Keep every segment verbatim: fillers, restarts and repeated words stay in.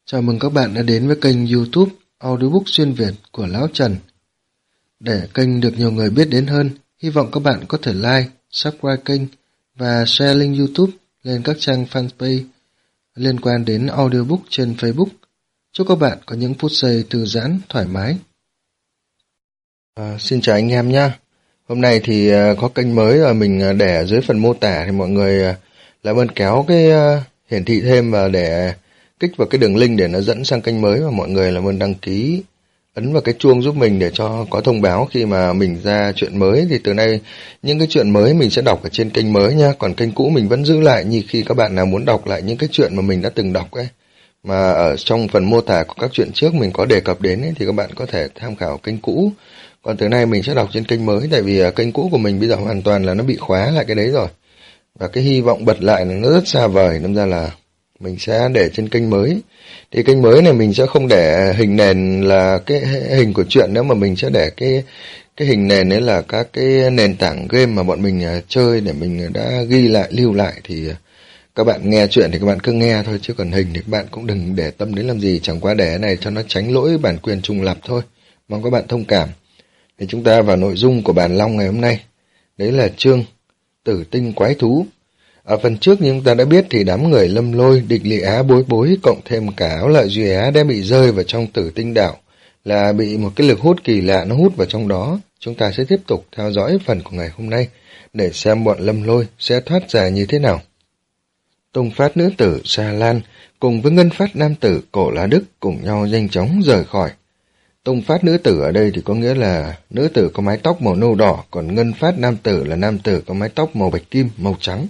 Chào mừng các bạn đã đến với kênh YouTube Audiobook xuyên Việt của Lão Trần. Để kênh được nhiều người biết đến hơn, hy vọng các bạn có thể like, subscribe kênh và share link YouTube lên các trang fanpage liên quan đến audiobook trên Facebook. Chúc các bạn có những phút giây thư giãn, thoải mái. À, xin chào anh em nhé. Hôm nay thì uh, có kênh mới rồi, mình uh, để ở dưới phần mô tả thì mọi người uh, làm ơn kéo cái uh, hiển thị thêm và để kích vào cái đường link để nó dẫn sang kênh mới, và mọi người làm ơn đăng ký, ấn vào cái chuông giúp mình để cho có thông báo khi mà mình ra chuyện mới. Thì từ nay những cái chuyện mới mình sẽ đọc ở trên kênh mới nha, còn kênh cũ mình vẫn giữ lại, như khi các bạn nào muốn đọc lại những cái chuyện mà mình đã từng đọc ấy, mà ở trong phần mô tả của các chuyện trước mình có đề cập đến ấy, thì các bạn có thể tham khảo kênh cũ. Còn từ nay mình sẽ đọc trên kênh mới, tại vì kênh cũ của mình bây giờ hoàn toàn là nó bị khóa lại cái đấy rồi, và cái hy vọng bật lại nó rất xa vời, nên ra là mình sẽ để trên kênh mới. Thì kênh mới này mình sẽ không để hình nền là cái hình của chuyện nữa, mà mình sẽ để cái cái hình nền ấy là các cái nền tảng game mà bọn mình chơi, để mình đã ghi lại, lưu lại. Thì các bạn nghe chuyện thì các bạn cứ nghe thôi, chứ còn hình thì các bạn cũng đừng để tâm đến làm gì, chẳng qua để cái này cho nó tránh lỗi bản quyền trùng lặp thôi. Mong các bạn thông cảm. Thì chúng ta vào nội dung của bản long ngày hôm nay. Đấy là chương Tử tinh quái thú. Ở phần trước như chúng ta đã biết thì đám người Lâm Lôi, Địch Lị Á, Bối Bối cộng thêm cả Áo Lợi Duy Á đã bị rơi vào trong Tử tinh đảo, là bị một cái lực hút kỳ lạ nó hút vào trong đó. Chúng ta sẽ tiếp tục theo dõi phần của ngày hôm nay để xem bọn Lâm Lôi sẽ thoát ra như thế nào. Tùng Phát nữ tử Sa Lan cùng với Ngân Phát nam tử Cổ Lá Đức cùng nhau nhanh chóng rời khỏi. Tùng Phát nữ tử ở đây thì có nghĩa là nữ tử có mái tóc màu nâu đỏ, còn Ngân Phát nam tử là nam tử có mái tóc màu bạch kim, màu trắng.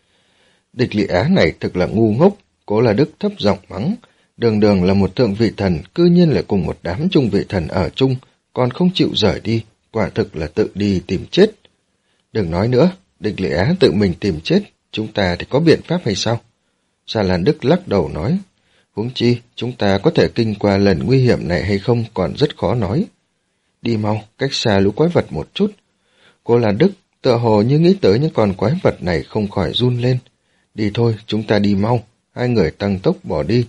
Địch Lị Á này thực là ngu ngốc, Cố Là Đức thấp giọng mắng, đường đường là một thượng vị thần, cư nhiên lại cùng một đám trung vị thần ở chung, còn không chịu rời đi, quả thực là tự đi tìm chết. Đừng nói nữa, Địch Lị Á tự mình tìm chết, chúng ta thì có biện pháp hay sao? Sa Lan Đức lắc đầu nói, huống chi, chúng ta có thể kinh qua lần nguy hiểm này hay không còn rất khó nói. Đi mau, cách xa lũ quái vật một chút. Cô Là Đức tựa hồ như nghĩ tới những con quái vật này không khỏi run lên. Đi thôi, chúng ta đi mau. Hai người tăng tốc bỏ đi.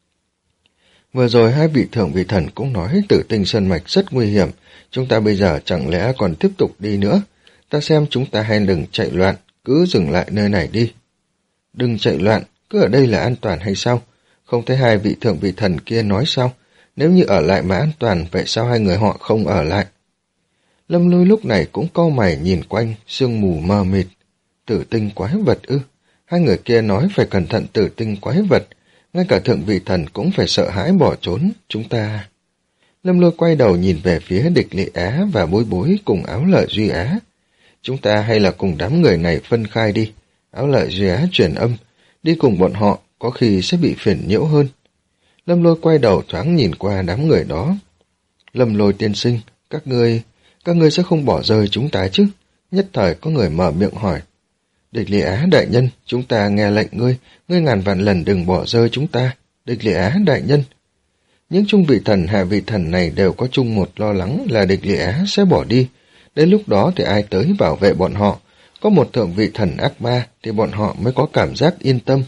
Vừa rồi hai vị thượng vị thần cũng nói Tử tinh sơn mạch rất nguy hiểm. Chúng ta bây giờ chẳng lẽ còn tiếp tục đi nữa? Ta xem chúng ta hay đừng chạy loạn, cứ dừng lại nơi này đi. Đừng chạy loạn, cứ ở đây là an toàn hay sao? Không thấy hai vị thượng vị thần kia nói sao? Nếu như ở lại mà an toàn, vậy sao hai người họ không ở lại? Lâm Lôi lúc này cũng cau mày nhìn quanh, sương mù mờ mịt. Tử tinh quái vật ư? Hai người kia nói phải cẩn thận tử tinh quái vật, ngay cả thượng vị thần cũng phải sợ hãi bỏ trốn, chúng ta... Lâm Lôi quay đầu nhìn về phía Địch Lị Á và Bối Bối cùng Áo Lợi Duy Á. Chúng ta hay là cùng đám người này phân khai đi. Áo Lợi Duy Á truyền âm, đi cùng bọn họ có khi sẽ bị phiền nhiễu hơn. Lâm Lôi quay đầu thoáng nhìn qua đám người đó. Lâm Lôi tiên sinh, các ngươi, các ngươi sẽ không bỏ rơi chúng ta chứ? Nhất thời có người mở miệng hỏi. Địch Lị Á đại nhân, chúng ta nghe lệnh ngươi, ngươi ngàn vạn lần đừng bỏ rơi chúng ta. Địch Lị Á đại nhân. Những trung vị thần hạ vị thần này đều có chung một lo lắng là Địch Lị Á sẽ bỏ đi. Đến lúc đó thì ai tới bảo vệ bọn họ? Có một thượng vị thần ác ma thì bọn họ mới có cảm giác yên tâm.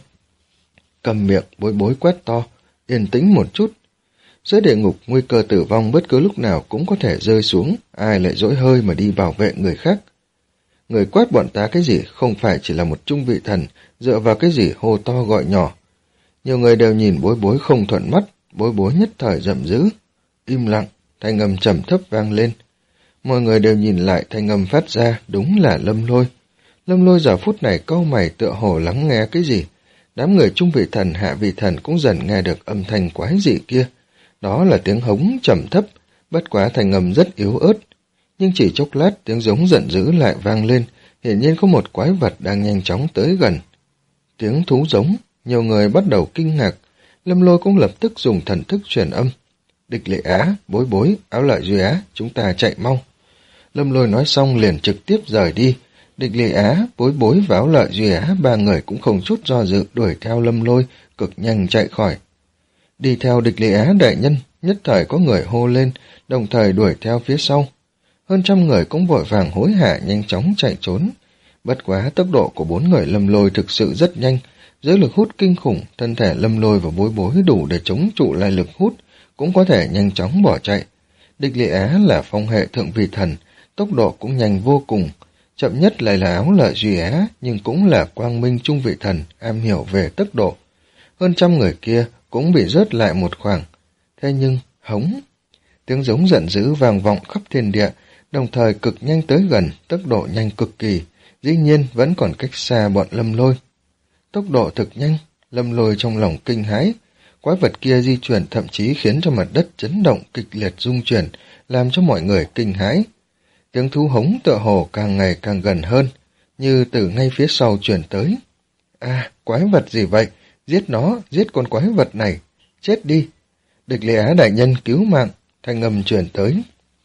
Cầm miệng, Bối Bối quét to, yên tĩnh một chút. Dưới địa ngục, nguy cơ tử vong bất cứ lúc nào cũng có thể rơi xuống, ai lại dỗi hơi mà đi bảo vệ người khác. Người quát bọn ta cái gì không phải chỉ là một trung vị thần, dựa vào cái gì hô to gọi nhỏ. Nhiều người đều nhìn Bối Bối không thuận mắt, Bối Bối nhất thời giận dữ. Im lặng, thanh âm trầm thấp vang lên. Mọi người đều nhìn lại, thanh âm phát ra, đúng là Lâm Lôi. Lâm Lôi giờ phút này cau mày tựa hồ lắng nghe cái gì. Đám người trung vị thần hạ vị thần cũng dần nghe được âm thanh quái dị kia. Đó là tiếng hống trầm thấp, bất quá thanh âm rất yếu ớt. Nhưng chỉ chốc lát tiếng giống giận dữ lại vang lên, hiển nhiên có một quái vật đang nhanh chóng tới gần. Tiếng thú giống, nhiều người bắt đầu kinh ngạc, Lâm Lôi cũng lập tức dùng thần thức truyền âm. Địch Lị Á, Bối Bối, Áo Lợi Duy Á, chúng ta chạy mau. Lâm Lôi nói xong liền trực tiếp rời đi. Địch Lị Á, Bối Bối và Áo Lợi Duy Á ba người cũng không chút do dự đuổi theo Lâm Lôi, cực nhanh chạy khỏi. Đi theo Địch Lị Á đại nhân, nhất thời có người hô lên, đồng thời đuổi theo phía sau. Hơn trăm người cũng vội vàng hối hả nhanh chóng chạy trốn. Bất quá tốc độ của bốn người Lâm Lôi thực sự rất nhanh, Dưới lực hút kinh khủng, thân thể Lâm Lôi và Bối Bối đủ để chống trụ lại lực hút, cũng có thể nhanh chóng bỏ chạy. Địch Lệ Á là phong hệ thượng vị thần, tốc độ cũng nhanh vô cùng. Chậm nhất lại là Áo Lợi Duy Á, nhưng cũng là quang minh trung vị thần, am hiểu về tốc độ. Hơn trăm người kia cũng bị rớt lại một khoảng. Thế nhưng, hống! Tiếng giống giận dữ vang vọng khắp thiên địa, đồng thời cực nhanh tới gần, tốc độ nhanh cực kỳ, dĩ nhiên vẫn còn cách xa bọn Lâm Lôi. Tốc độ thực nhanh, Lâm Lôi trong lòng kinh hãi. Quái vật kia di chuyển thậm chí khiến cho mặt đất chấn động kịch liệt rung chuyển, làm cho mọi người kinh hãi. Tiếng thú hống tựa hồ càng ngày càng gần hơn, như từ ngay phía sau chuyển tới. À, quái vật gì vậy? Giết nó, giết con quái vật này. Chết đi. Địch Lệ Á đại nhân cứu mạng, thanh âm truyền tới.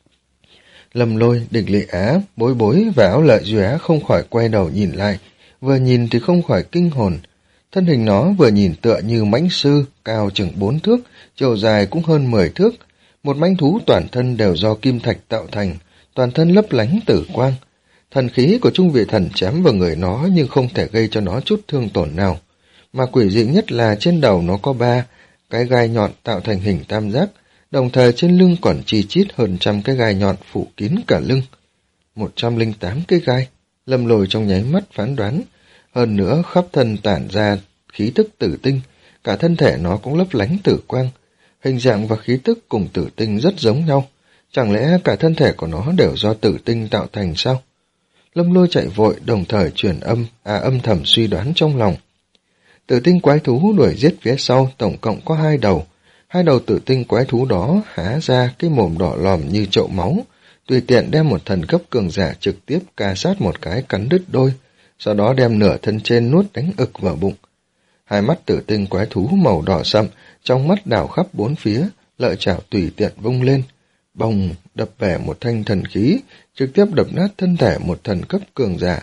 Lâm Lôi, Địch Lệ Á, Bối Bối và Áo Lợi Duy Á không khỏi quay đầu nhìn lại, vừa nhìn thì không khỏi kinh hồn. Thân hình nó vừa nhìn tựa như mãnh sư, cao chừng bốn thước, chiều dài cũng hơn mười thước. Một mãnh thú toàn thân đều do kim thạch tạo thành, toàn thân lấp lánh tử quang. Thần khí của trung vị thần chém vào người nó nhưng không thể gây cho nó chút thương tổn nào. Mà quỷ dị nhất là trên đầu nó có ba cái gai nhọn tạo thành hình tam giác, đồng thời trên lưng còn chi chít hơn trăm cái gai nhọn phủ kín cả lưng. Một trăm linh tám cái gai, Lâm Lôi trong nháy mắt phán đoán. Hơn nữa khắp thân tản ra khí tức tử tinh, cả thân thể nó cũng lấp lánh tử quang. Hình dạng và khí tức cùng tử tinh rất giống nhau. Chẳng lẽ cả thân thể của nó đều do tử tinh tạo thành sao? Lâm Lôi chạy vội, đồng thời truyền âm, à âm thầm suy đoán trong lòng. Tử tinh quái thú đuổi giết phía sau tổng cộng có hai đầu. Hai đầu tử tinh quái thú đó há ra cái mồm đỏ lòm như chậu máu, tùy tiện đem một thần cấp cường giả trực tiếp ca sát một cái cắn đứt đôi, sau đó đem nửa thân trên nuốt đánh ực vào bụng. Hai mắt tử tinh quái thú màu đỏ sậm, trong mắt đảo khắp bốn phía, lợi chảo tùy tiện vung lên, bồng đập về một thanh thần khí, trực tiếp đập nát thân thể một thần cấp cường giả.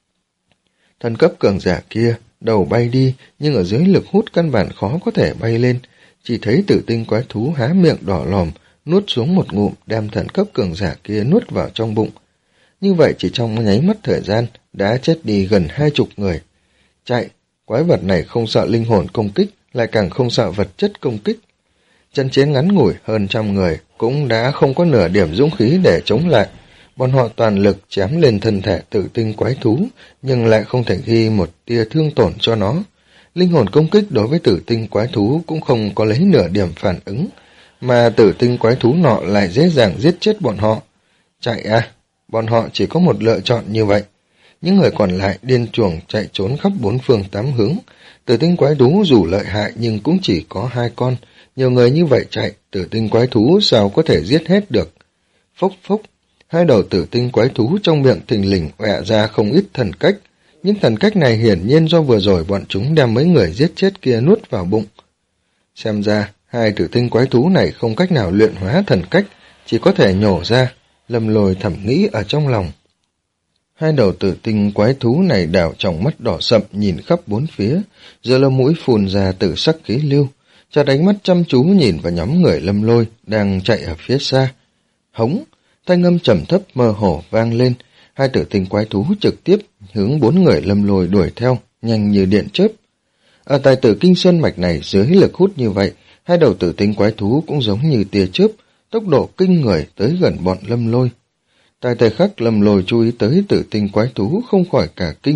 Thần cấp cường giả kia đầu bay đi, nhưng ở dưới lực hút căn bản khó có thể bay lên, chỉ thấy tử tinh quái thú há miệng đỏ lòm, nuốt xuống một ngụm, đem thần cấp cường giả kia nuốt vào trong bụng. Như vậy chỉ trong nháy mắt thời gian, đã chết đi gần hai chục người. Chạy, quái vật này không sợ linh hồn công kích, lại càng không sợ vật chất công kích. Trận chiến ngắn ngủi hơn trăm người, cũng đã không có nửa điểm dũng khí để chống lại. Bọn họ toàn lực chém lên thân thể tử tinh quái thú, nhưng lại không thể ghi một tia thương tổn cho nó. Linh hồn công kích đối với tử tinh quái thú cũng không có lấy nửa điểm phản ứng, mà tử tinh quái thú nọ lại dễ dàng giết chết bọn họ. Chạy à, bọn họ chỉ có một lựa chọn như vậy. Những người còn lại điên chuồng chạy trốn khắp bốn phương tám hướng. Tử tinh quái thú dù lợi hại nhưng cũng chỉ có hai con, nhiều người như vậy chạy, tử tinh quái thú sao có thể giết hết được. Phốc phốc, hai đầu tử tinh quái thú trong miệng thình lình ọe ra không ít thần cách. Những thần cách này hiển nhiên do vừa rồi bọn chúng đem mấy người giết chết kia nuốt vào bụng. Xem ra, hai tử tinh quái thú này không cách nào luyện hóa thần cách, chỉ có thể nhổ ra. Lâm Lôi thầm nghĩ ở trong lòng. Hai đầu tử tinh quái thú này đảo trong mắt đỏ sậm nhìn khắp bốn phía, giờ lông mũi phun ra tử sắc khí lưu, chợt ánh mắt chăm chú nhìn vào nhóm người Lâm Lôi đang chạy ở phía xa. Hống, thanh âm trầm thấp mơ hồ vang lên, hai tử tinh quái thú trực tiếp hướng bốn người Lâm Lôi đuổi theo, nhanh như điện chớp. Ở tại Tử Kinh Sơn mạch này dưới lực hút như vậy, hai đầu tử tinh quái thú cũng giống như tia chớp, tốc độ kinh người tới gần bọn Lâm Lôi. Tại thời khắc Lâm Lôi chú ý tới tử tinh quái thú không khỏi cả kinh.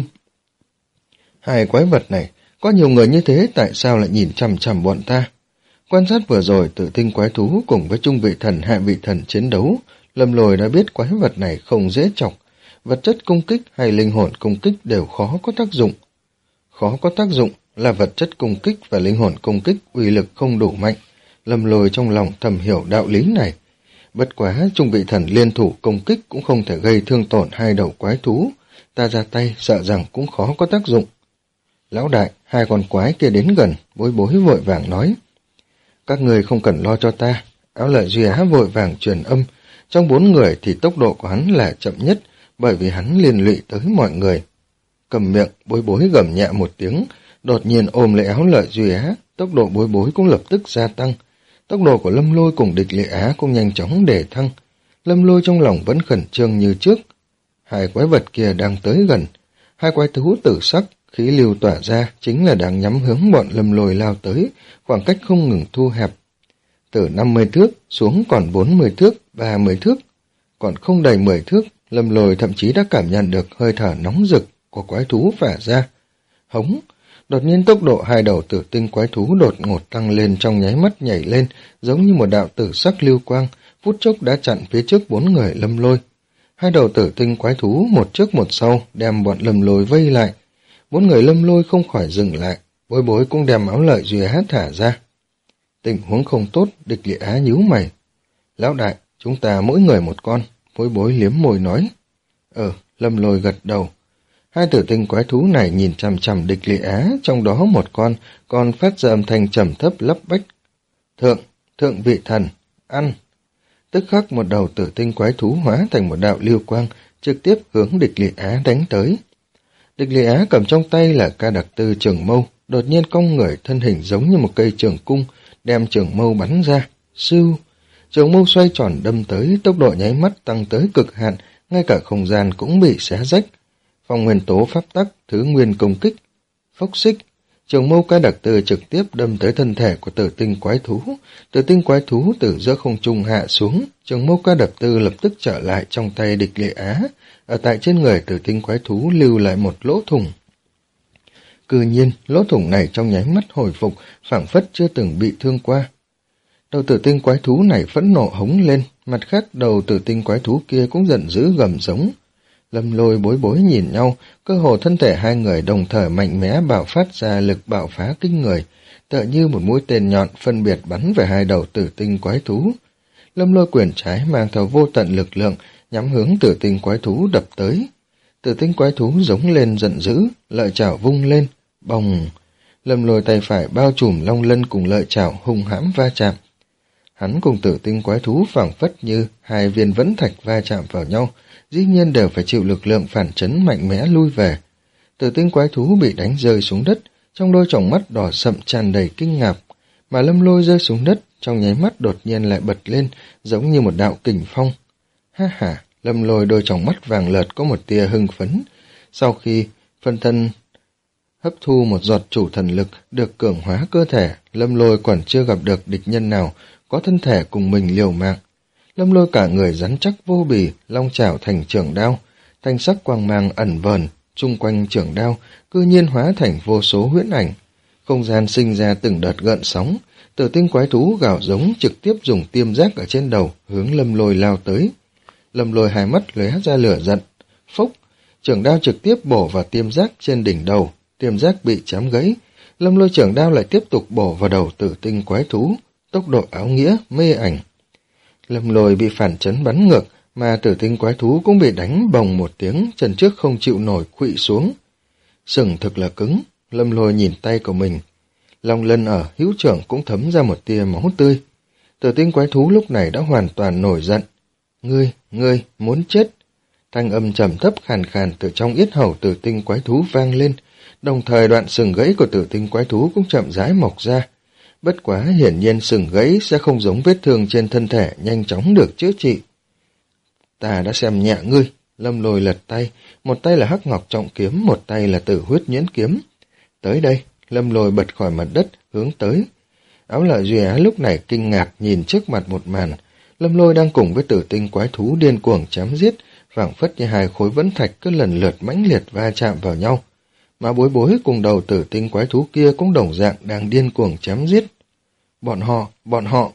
Hai quái vật này, có nhiều người như thế tại sao lại nhìn chằm chằm bọn ta? Quan sát vừa rồi tử tinh quái thú cùng với trung vị thần hạ vị thần chiến đấu, Lâm Lôi đã biết quái vật này không dễ chọc, vật chất công kích hay linh hồn công kích đều khó có tác dụng. Khó có tác dụng là vật chất công kích và linh hồn công kích uy lực không đủ mạnh. Lâm Lôi trong lòng thầm hiểu đạo lý này. Bất quá trung vị thần liên thủ công kích cũng không thể gây thương tổn hai đầu quái thú, ta ra tay sợ rằng cũng khó có tác dụng. Lão đại, hai con quái kia đến gần, Bối Bối vội vàng nói. Các người không cần lo cho ta. Áo Lợi Duy Á vội vàng truyền âm, trong bốn người thì tốc độ của hắn là chậm nhất, bởi vì hắn liên lụy tới mọi người. Cầm miệng, Bối Bối gầm nhẹ một tiếng, đột nhiên ôm lấy Áo Lợi Duy Á, tốc độ Bối Bối cũng lập tức gia tăng. Tốc độ của Lâm Lôi cùng Địch Lệ Á cũng nhanh chóng để thăng. Lâm Lôi trong lòng vẫn khẩn trương như trước. Hai quái vật kia đang tới gần. Hai quái thú tử sắc, khí lưu tỏa ra chính là đang nhắm hướng bọn Lâm Lôi lao tới, khoảng cách không ngừng thu hẹp. Từ năm mươi thước xuống còn bốn mươi thước, ba mươi thước, còn không đầy mười thước, Lâm Lôi thậm chí đã cảm nhận được hơi thở nóng rực của quái thú phả ra. Hống! Đột nhiên tốc độ hai đầu tử tinh quái thú đột ngột tăng lên, trong nháy mắt nhảy lên, giống như một đạo tử sắc lưu quang, phút chốc đã chặn phía trước bốn người Lâm Lôi. Hai đầu tử tinh quái thú một trước một sau đem bọn Lâm Lôi vây lại. Bốn người Lâm Lôi không khỏi dừng lại, Bối Bối cũng đem áo lợi duy hát thả ra. Tình huống không tốt, Địch Lệ Á nhíu mày. Lão đại, chúng ta mỗi người một con, Bối Bối liếm môi nói. Ờ, Lâm Lôi gật đầu. Hai tử tinh quái thú này nhìn chằm chằm Địch Lệ Á, trong đó một con còn phát ra âm thanh trầm thấp lấp bách. Thượng, thượng vị thần, ăn. Tức khắc một đầu tử tinh quái thú hóa thành một đạo lưu quang, trực tiếp hướng Địch Lệ Á đánh tới. Địch Lệ Á cầm trong tay là ca đặc tư trường mâu, đột nhiên cong người thân hình giống như một cây trường cung, đem trường mâu bắn ra. Sưu! Trường mâu xoay tròn đâm tới, tốc độ nháy mắt tăng tới cực hạn, ngay cả không gian cũng bị xé rách. Phong nguyên tố pháp tắc, thứ nguyên công kích. Phốc xích! Trường mâu ca đặc tư trực tiếp đâm tới thân thể của tử tinh quái thú. Tử tinh quái thú từ giữa không trung hạ xuống, trường mâu ca đặc tư lập tức trở lại trong tay Địch Lệ Á, ở tại trên người tử tinh quái thú lưu lại một lỗ thủng. Cư nhiên, lỗ thủng này trong nháy mắt hồi phục, phảng phất chưa từng bị thương qua. Đầu tử tinh quái thú này phẫn nộ hống lên, mặt khác đầu tử tinh quái thú kia cũng giận dữ gầm giống. Lâm Lôi Bối Bối nhìn nhau, cơ hồ thân thể hai người đồng thời mạnh mẽ bạo phát ra lực bạo phá kinh người, tựa như một mũi tên nhọn phân biệt bắn về hai đầu tử tinh quái thú. Lâm Lôi quyền trái mang theo vô tận lực lượng, nhắm hướng tử tinh quái thú đập tới. Tử tinh quái thú giống lên giận dữ, lợi chảo vung lên, bồng. Lâm Lôi tay phải bao trùm long lân cùng lợi chảo hung hãm va chạm. Hắn cùng tử tinh quái thú phảng phất như hai viên vẫn thạch va chạm vào nhau, dĩ nhiên đều phải chịu lực lượng phản chấn mạnh mẽ lui về. Tử tinh quái thú bị đánh rơi xuống đất, trong đôi tròng mắt đỏ sậm tràn đầy kinh ngạc, mà Lâm Lôi rơi xuống đất, trong nháy mắt đột nhiên lại bật lên, giống như một đạo kình phong. Ha ha, Lâm Lôi đôi tròng mắt vàng lợt có một tia hưng phấn. Sau khi phân thân hấp thu một giọt chủ thần lực được cường hóa cơ thể, Lâm Lôi còn chưa gặp được địch nhân nào có thân thể cùng mình liều mạng. Lâm Lôi cả người rắn chắc vô bì, long chảo thành trường đao, thanh sắc quang mang ẩn vờn, chung quanh trường đao, cư nhiên hóa thành vô số huyễn ảnh. Không gian sinh ra từng đợt gợn sóng, tử tinh quái thú gào giống trực tiếp dùng tiêm giác ở trên đầu, hướng Lâm Lôi lao tới. Lâm Lôi hai mắt lóe ra lửa giận, phốc, trường đao trực tiếp bổ vào tiêm giác trên đỉnh đầu, tiêm giác bị chém gãy. Lâm Lôi trường đao lại tiếp tục bổ vào đầu tử tinh quái thú, tốc độ áo nghĩa, mê ảnh. Lâm Lôi bị phản chấn bắn ngược, mà tử tinh quái thú cũng bị đánh bồng một tiếng, chân trước không chịu nổi khuỵu xuống. Sừng thực là cứng, Lâm Lôi nhìn tay của mình. Long lân ở hữu trưởng cũng thấm ra một tia máu tươi. Tử tinh quái thú lúc này đã hoàn toàn nổi giận. Ngươi, ngươi, muốn chết. Thanh âm trầm thấp khàn khàn từ trong yết hầu tử tinh quái thú vang lên, đồng thời đoạn sừng gãy của tử tinh quái thú cũng chậm rãi mọc ra. Bất quá hiển nhiên sừng gãy sẽ không giống vết thương trên thân thể nhanh chóng được chữa trị. Ta đã xem nhẹ ngươi. Lâm Lôi lật tay, một tay là hắc ngọc trọng kiếm, một tay là tử huyết nhuyễn kiếm. Tới đây, Lâm Lôi bật khỏi mặt đất, hướng tới. Áo Lợi Duy Á lúc này kinh ngạc nhìn trước mặt một màn. Lâm Lôi đang cùng với tử tinh quái thú điên cuồng chém giết, phảng phất như hai khối vẫn thạch cứ lần lượt mãnh liệt va chạm vào nhau. Mà Bối Bối cùng đầu tử tinh quái thú kia cũng đồng dạng đang điên cuồng chém giết. Bọn họ, bọn họ.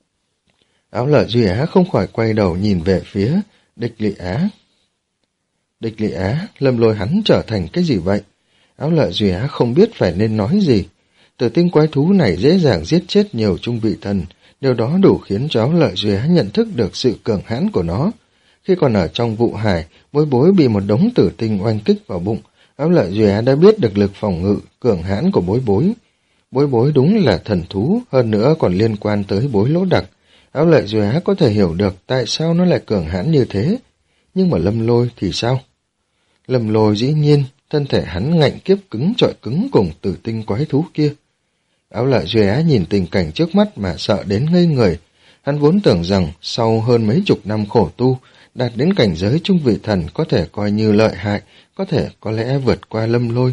Áo Lợi Duy Á không khỏi quay đầu nhìn về phía Địch Lệ Á. Địch Lệ Á, Lâm Lôi hắn trở thành cái gì vậy? Áo Lợi Duy Á không biết phải nên nói gì. Tử tinh quái thú này dễ dàng giết chết nhiều trung vị thần, điều đó đủ khiến cho Áo Lợi Duy Á nhận thức được sự cường hãn của nó. Khi còn ở trong vụ hải, Bối Bối bị một đống tử tinh oanh kích vào bụng, Áo Lợi Duy Á đã biết được lực phòng ngự cường hãn của Bối Bối. Bối Bối đúng là thần thú, hơn nữa còn liên quan tới Bối Lỗ Đặc. Áo Lợi Duy Á có thể hiểu được tại sao nó lại cường hãn như thế. Nhưng mà Lâm Lôi thì sao? Lâm Lôi dĩ nhiên, thân thể hắn ngạnh kiếp cứng trọi cứng cùng tử tinh quái thú kia. Áo Lợi Duy Á nhìn tình cảnh trước mắt mà sợ đến ngây người. Hắn vốn tưởng rằng sau hơn mấy chục năm khổ tu, đạt đến cảnh giới trung vị thần có thể coi như lợi hại, có thể có lẽ vượt qua Lâm Lôi.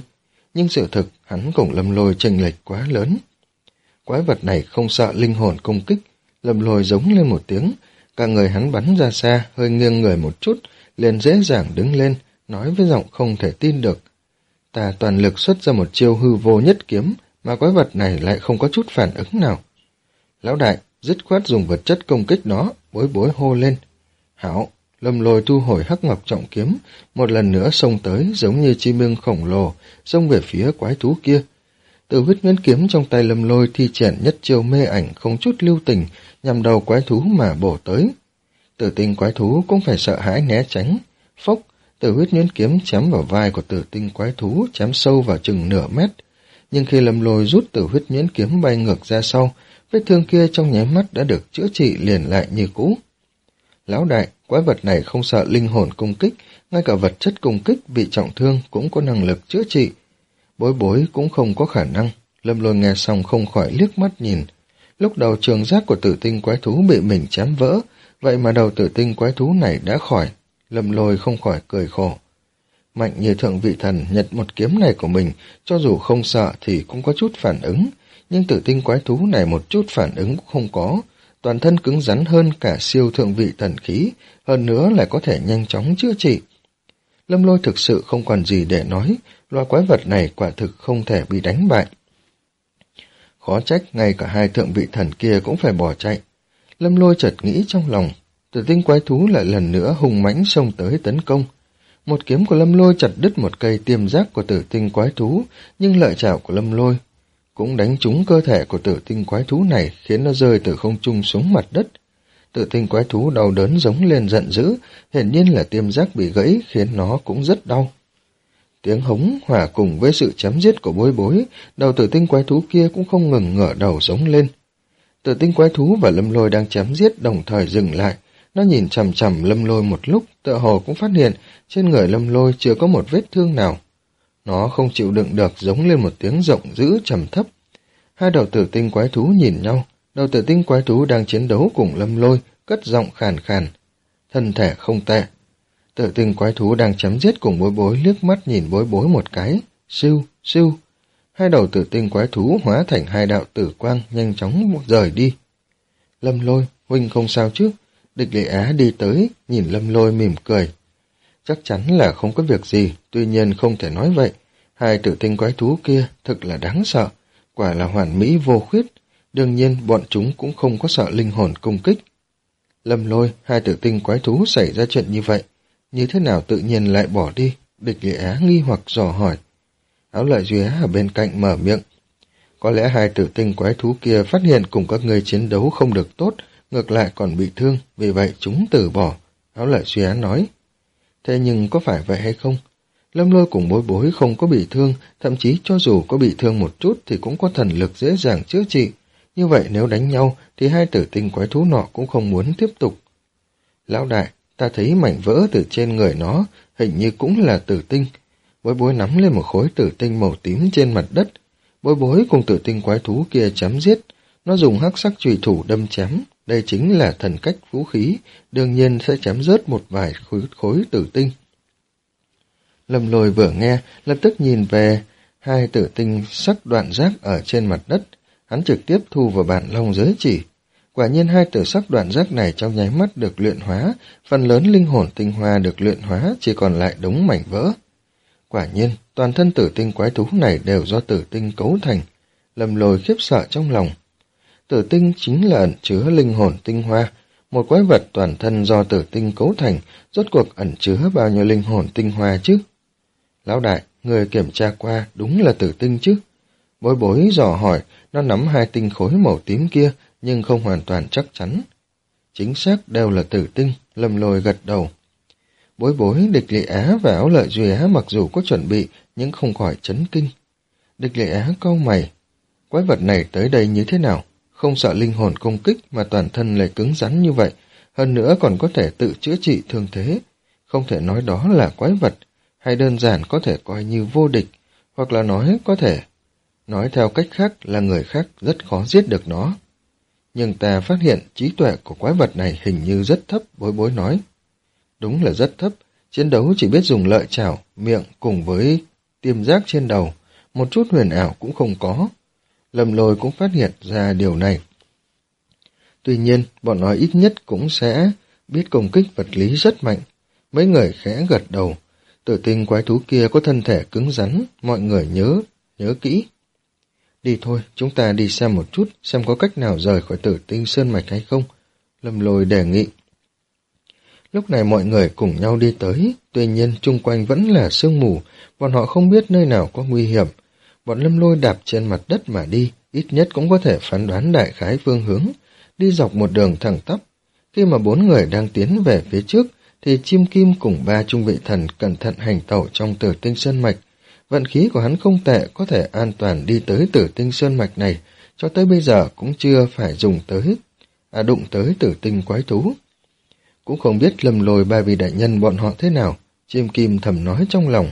nhưng sự thực hắn cùng Lâm Lôi chênh lệch quá lớn. Quái vật này không sợ linh hồn công kích, Lâm Lôi giống lên một tiếng, cả người hắn bắn ra xa, hơi nghiêng người một chút, liền dễ dàng đứng lên, nói với giọng không thể tin được. Ta toàn lực xuất ra một chiêu hư vô nhất kiếm, mà quái vật này lại không có chút phản ứng nào. Lão đại, dứt khoát dùng vật chất công kích nó, Bối Bối hô lên. Hảo, Lâm Lôi thu hồi hắc ngọc trọng kiếm, một lần nữa xông tới giống như chim ưng khổng lồ, xông về phía quái thú kia. Tử huyết nguyên kiếm trong tay Lâm Lôi thi triển nhất chiêu mê ảnh không chút lưu tình, nhằm đầu quái thú mà bổ tới. Tử tinh quái thú cũng phải sợ hãi né tránh. Phốc, tử huyết nguyên kiếm chém vào vai của tử tinh quái thú, chém sâu vào chừng nửa mét. Nhưng khi Lâm Lôi rút tử huyết nhuyễn kiếm bay ngược ra sau, vết thương kia trong nháy mắt đã được chữa trị liền lại như cũ. Lão đại, quái vật này không sợ linh hồn công kích, ngay cả vật chất công kích bị trọng thương cũng có năng lực chữa trị. Bối Bối cũng không có khả năng. Lâm Lôi nghe xong không khỏi liếc mắt nhìn. Lúc đầu trường giác của tử tinh quái thú bị mình chém vỡ, vậy mà đầu tử tinh quái thú này đã khỏi. Lâm Lôi không khỏi cười khổ. Mạnh như thượng vị thần nhặt một kiếm này của mình, cho dù không sợ thì cũng có chút phản ứng, nhưng tử tinh quái thú này một chút phản ứng cũng không có, toàn thân cứng rắn hơn cả siêu thượng vị thần khí, hơn nữa lại có thể nhanh chóng chữa trị. Lâm Lôi thực sự không còn gì để nói, loài quái vật này quả thực không thể bị đánh bại. Khó trách ngay cả hai thượng vị thần kia cũng phải bỏ chạy. Lâm Lôi chợt nghĩ trong lòng, tử tinh quái thú lại lần nữa hùng mãnh xông tới tấn công. Một kiếm của Lâm Lôi chặt đứt một cây tiêm giác của tử tinh quái thú, nhưng lợi chảo của Lâm Lôi cũng đánh trúng cơ thể của tử tinh quái thú này, khiến nó rơi từ không trung xuống mặt đất. Tử tinh quái thú đau đớn giống lên giận dữ, hiển nhiên là tiêm giác bị gãy khiến nó cũng rất đau. Tiếng hống hòa cùng với sự chém giết của Bối Bối, đầu tử tinh quái thú kia cũng không ngừng ngửa đầu giống lên. Tử tinh quái thú và Lâm Lôi đang chém giết đồng thời dừng lại. Nó nhìn chằm chằm Lâm Lôi một lúc, tựa hồ cũng phát hiện trên người Lâm Lôi chưa có một vết thương nào. Nó không chịu đựng được giống lên một tiếng rộng dữ trầm thấp. Hai đầu tử tinh quái thú nhìn nhau, đầu tử tinh quái thú đang chiến đấu cùng Lâm Lôi, cất giọng khàn khàn. Thân thể không tệ. Tử tinh quái thú đang chém giết cùng Bối Bối liếc mắt nhìn Bối Bối một cái. Siêu, siêu. Hai đầu tử tinh quái thú hóa thành hai đạo tử quang nhanh chóng rời đi. Lâm Lôi, huynh không sao chứ? Địch Lệ Á đi tới, nhìn Lâm Lôi mỉm cười. Chắc chắn là không có việc gì, tuy nhiên không thể nói vậy. Hai tử tinh quái thú kia thực là đáng sợ, quả là hoàn mỹ vô khuyết. Đương nhiên bọn chúng cũng không có sợ linh hồn công kích. Lâm Lôi, hai tử tinh quái thú xảy ra chuyện như vậy, như thế nào tự nhiên lại bỏ đi? Địch Lệ Á nghi hoặc dò hỏi. Áo Lợi Duy Á ở bên cạnh mở miệng. Có lẽ hai tử tinh quái thú kia phát hiện cùng các người chiến đấu không được tốt, ngược lại còn bị thương, vì vậy chúng từ bỏ. Áo Lợi Duy Á nói. Thế nhưng có phải vậy hay không? Lâm Lôi cùng Bối Bối không có bị thương, thậm chí cho dù có bị thương một chút thì cũng có thần lực dễ dàng chữa trị. Như vậy nếu đánh nhau thì hai tử tinh quái thú nọ cũng không muốn tiếp tục. Lão đại, ta thấy mảnh vỡ từ trên người nó, hình như cũng là tử tinh. Bối Bối nắm lên một khối tử tinh màu tím trên mặt đất. Bối Bối cùng tử tinh quái thú kia chém giết. Nó dùng hắc sắc chùy thủ đâm chém. Đây chính là thần cách vũ khí, đương nhiên sẽ chém rớt một vài khối, khối tử tinh. Lâm Lôi vừa nghe, lập tức nhìn về hai tử tinh sắc đoạn giác ở trên mặt đất. Hắn trực tiếp thu vào bản long giới chỉ. Quả nhiên hai tử sắc đoạn giác này trong nháy mắt được luyện hóa, phần lớn linh hồn tinh hoa được luyện hóa, chỉ còn lại đống mảnh vỡ. Quả nhiên, toàn thân tử tinh quái thú này đều do tử tinh cấu thành. Lâm Lôi khiếp sợ trong lòng. Tử tinh chính là ẩn chứa linh hồn tinh hoa, một quái vật toàn thân do tử tinh cấu thành, rốt cuộc ẩn chứa bao nhiêu linh hồn tinh hoa chứ? Lão đại, người kiểm tra qua đúng là tử tinh chứ? Bối Bối dò hỏi, nó nắm hai tinh khối màu tím kia, nhưng không hoàn toàn chắc chắn. Chính xác đều là tử tinh, Lâm Lôi gật đầu. Bối Bối, Địch Lệ Á và Áo Lợi Duy Á mặc dù có chuẩn bị, nhưng không khỏi chấn kinh. Địch Lệ Á cau mày, quái vật này tới đây như thế nào? Không sợ linh hồn công kích mà toàn thân lại cứng rắn như vậy, hơn nữa còn có thể tự chữa trị thương thế. Không thể nói đó là quái vật, hay đơn giản có thể coi như vô địch, hoặc là nói có thể. Nói theo cách khác là người khác rất khó giết được nó. Nhưng ta phát hiện trí tuệ của quái vật này hình như rất thấp, Bối Bối nói. Đúng là rất thấp, chiến đấu chỉ biết dùng lợi chảo, miệng cùng với tiêm giác trên đầu. một chút huyền ảo cũng không có. Lâm Lôi cũng phát hiện ra điều này. Tuy nhiên, bọn nó ít nhất cũng sẽ biết công kích vật lý rất mạnh. Mấy người khẽ gật đầu. Tử tinh quái thú kia có thân thể cứng rắn, mọi người nhớ, nhớ kỹ. Đi thôi, chúng ta đi xem một chút, xem có cách nào rời khỏi tử tinh sơn mạch hay không. Lâm Lôi đề nghị. Lúc này mọi người cùng nhau đi tới, tuy nhiên chung quanh vẫn là sương mù, bọn họ không biết nơi nào có nguy hiểm. Bọn Lâm Lôi đạp trên mặt đất mà đi, ít nhất cũng có thể phán đoán đại khái phương hướng, đi dọc một đường thẳng tắp. Khi mà bốn người đang tiến về phía trước, thì Chim Kim cùng ba trung vị thần cẩn thận hành tẩu trong tử tinh sơn mạch. Vận khí của hắn không tệ, có thể an toàn đi tới tử tinh sơn mạch này, cho tới bây giờ cũng chưa phải dùng tới, à đụng tới tử tinh quái thú. Cũng không biết Lâm Lôi ba vị đại nhân bọn họ thế nào, Chim Kim thầm nói trong lòng.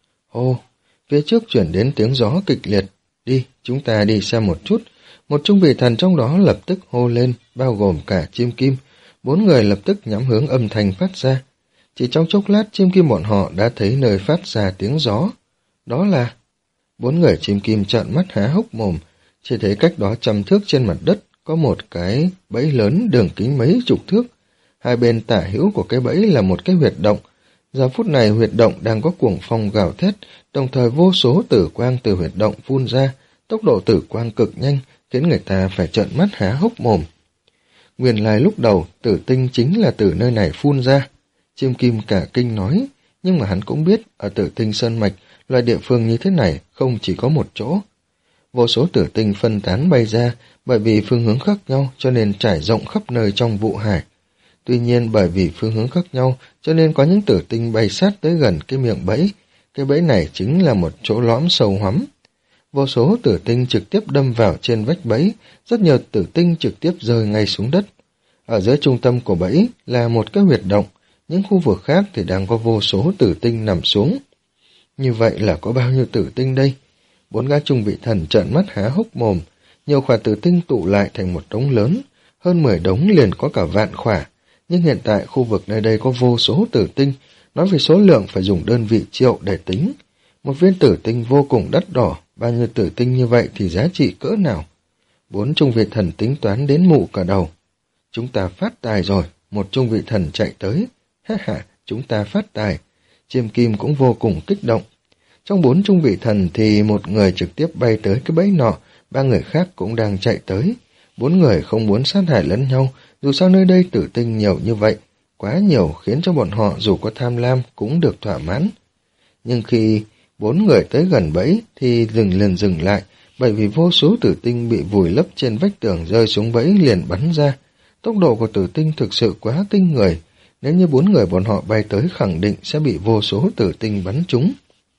Ô, phía trước chuyển đến tiếng gió kịch liệt, đi, chúng ta đi xem một chút. Một trung vị thần trong đó lập tức hô lên, bao gồm cả Chim Kim. Bốn người lập tức nhắm hướng âm thanh phát ra. Chỉ trong chốc lát Chim Kim bọn họ đã thấy nơi phát ra tiếng gió. Đó là... Bốn người Chim Kim trợn mắt há hốc mồm, chỉ thấy cách đó trăm thước trên mặt đất có một cái bẫy lớn đường kính mấy chục thước. Hai bên tả hữu của cái bẫy là một cái huyệt động. Giờ phút này huyệt động đang có cuồng phong gào thét, đồng thời vô số tử quang từ huyệt động phun ra, tốc độ tử quang cực nhanh, khiến người ta phải trợn mắt há hốc mồm. Nguyên lai lúc đầu, tử tinh chính là từ nơi này phun ra. Chim Kim cả kinh nói, nhưng mà hắn cũng biết, ở tử tinh sơn mạch, loại địa phương như thế này không chỉ có một chỗ. Vô số tử tinh phân tán bay ra, bởi vì phương hướng khác nhau cho nên trải rộng khắp nơi trong vụ hải. Tuy nhiên bởi vì phương hướng khác nhau cho nên có những tử tinh bay sát tới gần cái miệng bẫy. Cái bẫy này chính là một chỗ lõm sâu hoắm. Vô số tử tinh trực tiếp đâm vào trên vách bẫy, rất nhiều tử tinh trực tiếp rơi ngay xuống đất. Ở giữa trung tâm của bẫy là một cái huyệt động, những khu vực khác thì đang có vô số tử tinh nằm xuống. Như vậy là có bao nhiêu tử tinh đây? Bốn gã trung vị thần trợn mắt há hốc mồm, nhiều khỏa tử tinh tụ lại thành một đống lớn, hơn mười đống liền có cả vạn khỏa. Nhưng hiện tại khu vực nơi đây có vô số tử tinh, nói về số lượng phải dùng đơn vị triệu để tính. Một viên tử tinh vô cùng đắt đỏ, bao nhiêu tử tinh như vậy thì giá trị cỡ nào? Bốn trung vị thần tính toán đến mụ cả đầu. Chúng ta phát tài rồi, một trung vị thần chạy tới. Ha ha, chúng ta phát tài. Chim Kim cũng vô cùng kích động. Trong bốn trung vị thần thì một người trực tiếp bay tới cái bẫy nọ, ba người khác cũng đang chạy tới. Bốn người không muốn sát hại lẫn nhau, dù sao nơi đây tử tinh nhiều như vậy, quá nhiều khiến cho bọn họ dù có tham lam cũng được thỏa mãn. Nhưng khi bốn người tới gần bẫy thì dừng liền dừng lại, bởi vì vô số tử tinh bị vùi lấp trên vách tường rơi xuống bẫy liền bắn ra. Tốc độ của tử tinh thực sự quá kinh người, nếu như bốn người bọn họ bay tới khẳng định sẽ bị vô số tử tinh bắn trúng.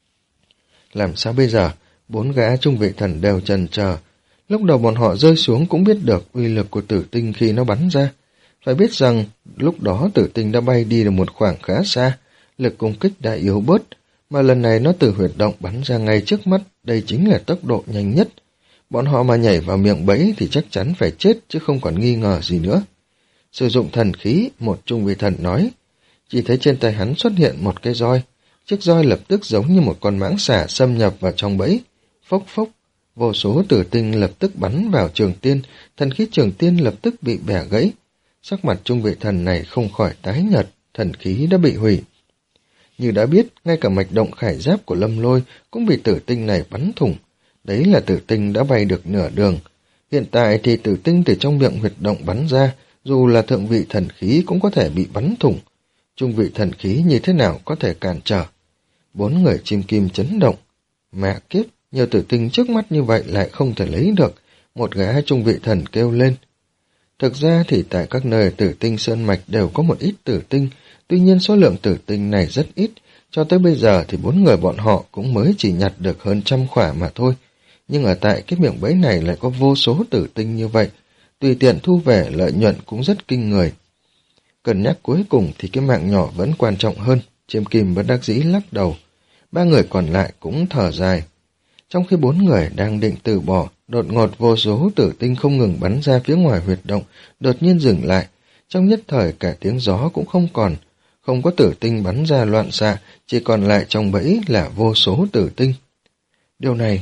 Làm sao bây giờ? Bốn gã trung vị thần đều chần chờ. Lúc đầu bọn họ rơi xuống cũng biết được uy lực của tử tinh khi nó bắn ra. Phải biết rằng lúc đó tử tinh đã bay đi được một khoảng khá xa, lực công kích đã yếu bớt, mà lần này nó từ huyệt động bắn ra ngay trước mắt, đây chính là tốc độ nhanh nhất. Bọn họ mà nhảy vào miệng bẫy thì chắc chắn phải chết chứ không còn nghi ngờ gì nữa. Sử dụng thần khí, một trung vị thần nói. Chỉ thấy trên tay hắn xuất hiện một cái roi. Chiếc roi lập tức giống như một con mãng xà xâm nhập vào trong bẫy. Phốc phốc, vô số tử tinh lập tức bắn vào Trường Tiên, thần khí Trường Tiên lập tức bị bẻ gãy. Sắc mặt trung vị thần này không khỏi tái nhợt, thần khí đã bị hủy. Như đã biết, ngay cả mạch động khải giáp của Lâm Lôi cũng bị tử tinh này bắn thủng. Đấy là tử tinh đã bay được nửa đường. Hiện tại thì tử tinh từ trong miệng huyệt động bắn ra, dù là thượng vị thần khí cũng có thể bị bắn thủng. Trung vị thần khí như thế nào có thể cản trở? Bốn người Chim Kim chấn động. Mẹ kiếp, nhiều tử tinh trước mắt như vậy lại không thể lấy được. Một gã trung vị thần kêu lên. Thực ra thì tại các nơi tử tinh sơn mạch đều có một ít tử tinh, tuy nhiên số lượng tử tinh này rất ít. Cho tới bây giờ thì bốn người bọn họ cũng mới chỉ nhặt được hơn trăm khỏa mà thôi. Nhưng ở tại cái miệng bẫy này lại có vô số tử tinh như vậy. Tùy tiện thu về lợi nhuận cũng rất kinh người. Cân nhắc cuối cùng thì cái mạng nhỏ vẫn quan trọng hơn. Chim Kim bất đắc dĩ lắc đầu. Ba người còn lại cũng thở dài. Trong khi bốn người đang định từ bỏ, đột ngột vô số tử tinh không ngừng bắn ra phía ngoài huyệt động, đột nhiên dừng lại. Trong nhất thời cả tiếng gió cũng không còn. Không có tử tinh bắn ra loạn xạ, chỉ còn lại trong bẫy là vô số tử tinh. Điều này,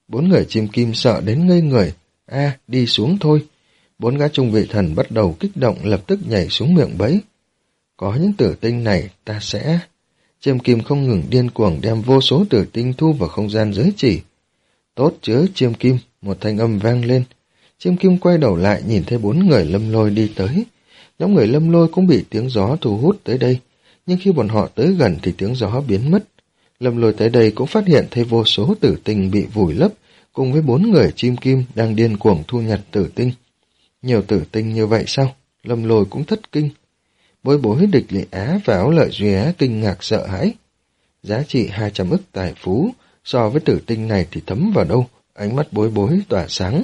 Bốn người chim kim sợ đến ngây người. A, đi xuống thôi. Bốn gã trung vị thần bắt đầu kích động, lập tức nhảy xuống miệng bẫy. Có những tử tinh này, ta sẽ... Chim kim không ngừng điên cuồng đem vô số tử tinh thu vào không gian giới chỉ. Tốt chứ, Chim kim, một thanh âm vang lên. Chim kim quay đầu lại nhìn thấy bốn người Lâm Lôi đi tới. Nhóm người Lâm Lôi cũng bị tiếng gió thu hút tới đây, nhưng khi bọn họ tới gần thì tiếng gió biến mất. Lâm Lôi tới đây cũng phát hiện thấy vô số tử tinh bị vùi lấp, cùng với bốn người chim kim đang điên cuồng thu nhặt tử tinh. Nhiều tử tinh như vậy sao? Lâm Lôi cũng thất kinh. Bối bối, Địch Lệ Á và Áo Lợi Duy Á kinh ngạc sợ hãi. Giá trị hai trăm ức tài phú, so với tử tinh này thì thấm vào đâu? Ánh mắt bối bối tỏa sáng.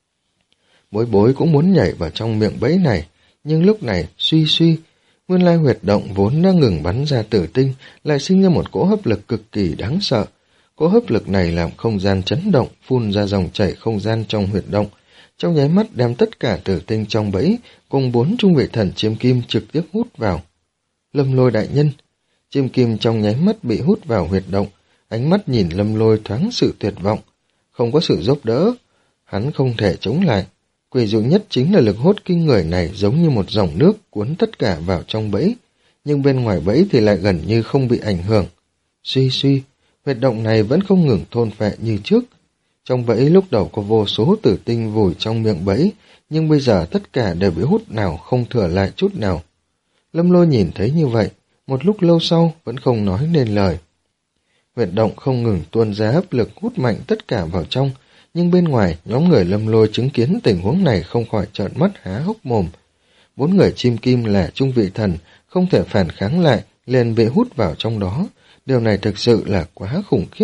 Bối bối cũng muốn nhảy vào trong miệng bẫy này, nhưng lúc này suy suy, nguyên lai huyệt động vốn đang ngừng bắn ra tử tinh, lại sinh ra một cỗ hấp lực cực kỳ đáng sợ. Cỗ hấp lực này làm không gian chấn động, phun ra dòng chảy không gian trong huyệt động, trong nháy mắt đem tất cả tử tinh trong bẫy cùng bốn trung vị thần chim kim trực tiếp hút vào. Lâm Lôi đại nhân, chim kim trong nháy mắt bị hút vào huyệt động, ánh mắt nhìn Lâm Lôi thoáng sự tuyệt vọng, không có sự giúp đỡ, hắn không thể chống lại. Quỷ dị nhất chính là lực hút kinh người này giống như một dòng nước cuốn tất cả vào trong bẫy, nhưng bên ngoài bẫy thì lại gần như không bị ảnh hưởng. Suy suy, huyệt động này vẫn không ngừng thôn phệ như trước. Trong bẫy lúc đầu có vô số tử tinh vùi trong miệng bẫy, nhưng bây giờ tất cả đều bị hút nào không thừa lại chút nào. Lâm Lôi nhìn thấy như vậy, một lúc lâu sau vẫn không nói nên lời. Huyệt động không ngừng tuôn ra hấp lực hút mạnh tất cả vào trong, nhưng bên ngoài nhóm người Lâm Lôi chứng kiến tình huống này không khỏi trợn mắt há hốc mồm. Bốn người chim kim là trung vị thần, không thể phản kháng lại, liền bị hút vào trong đó. Điều này thực sự là quá khủng khiếp.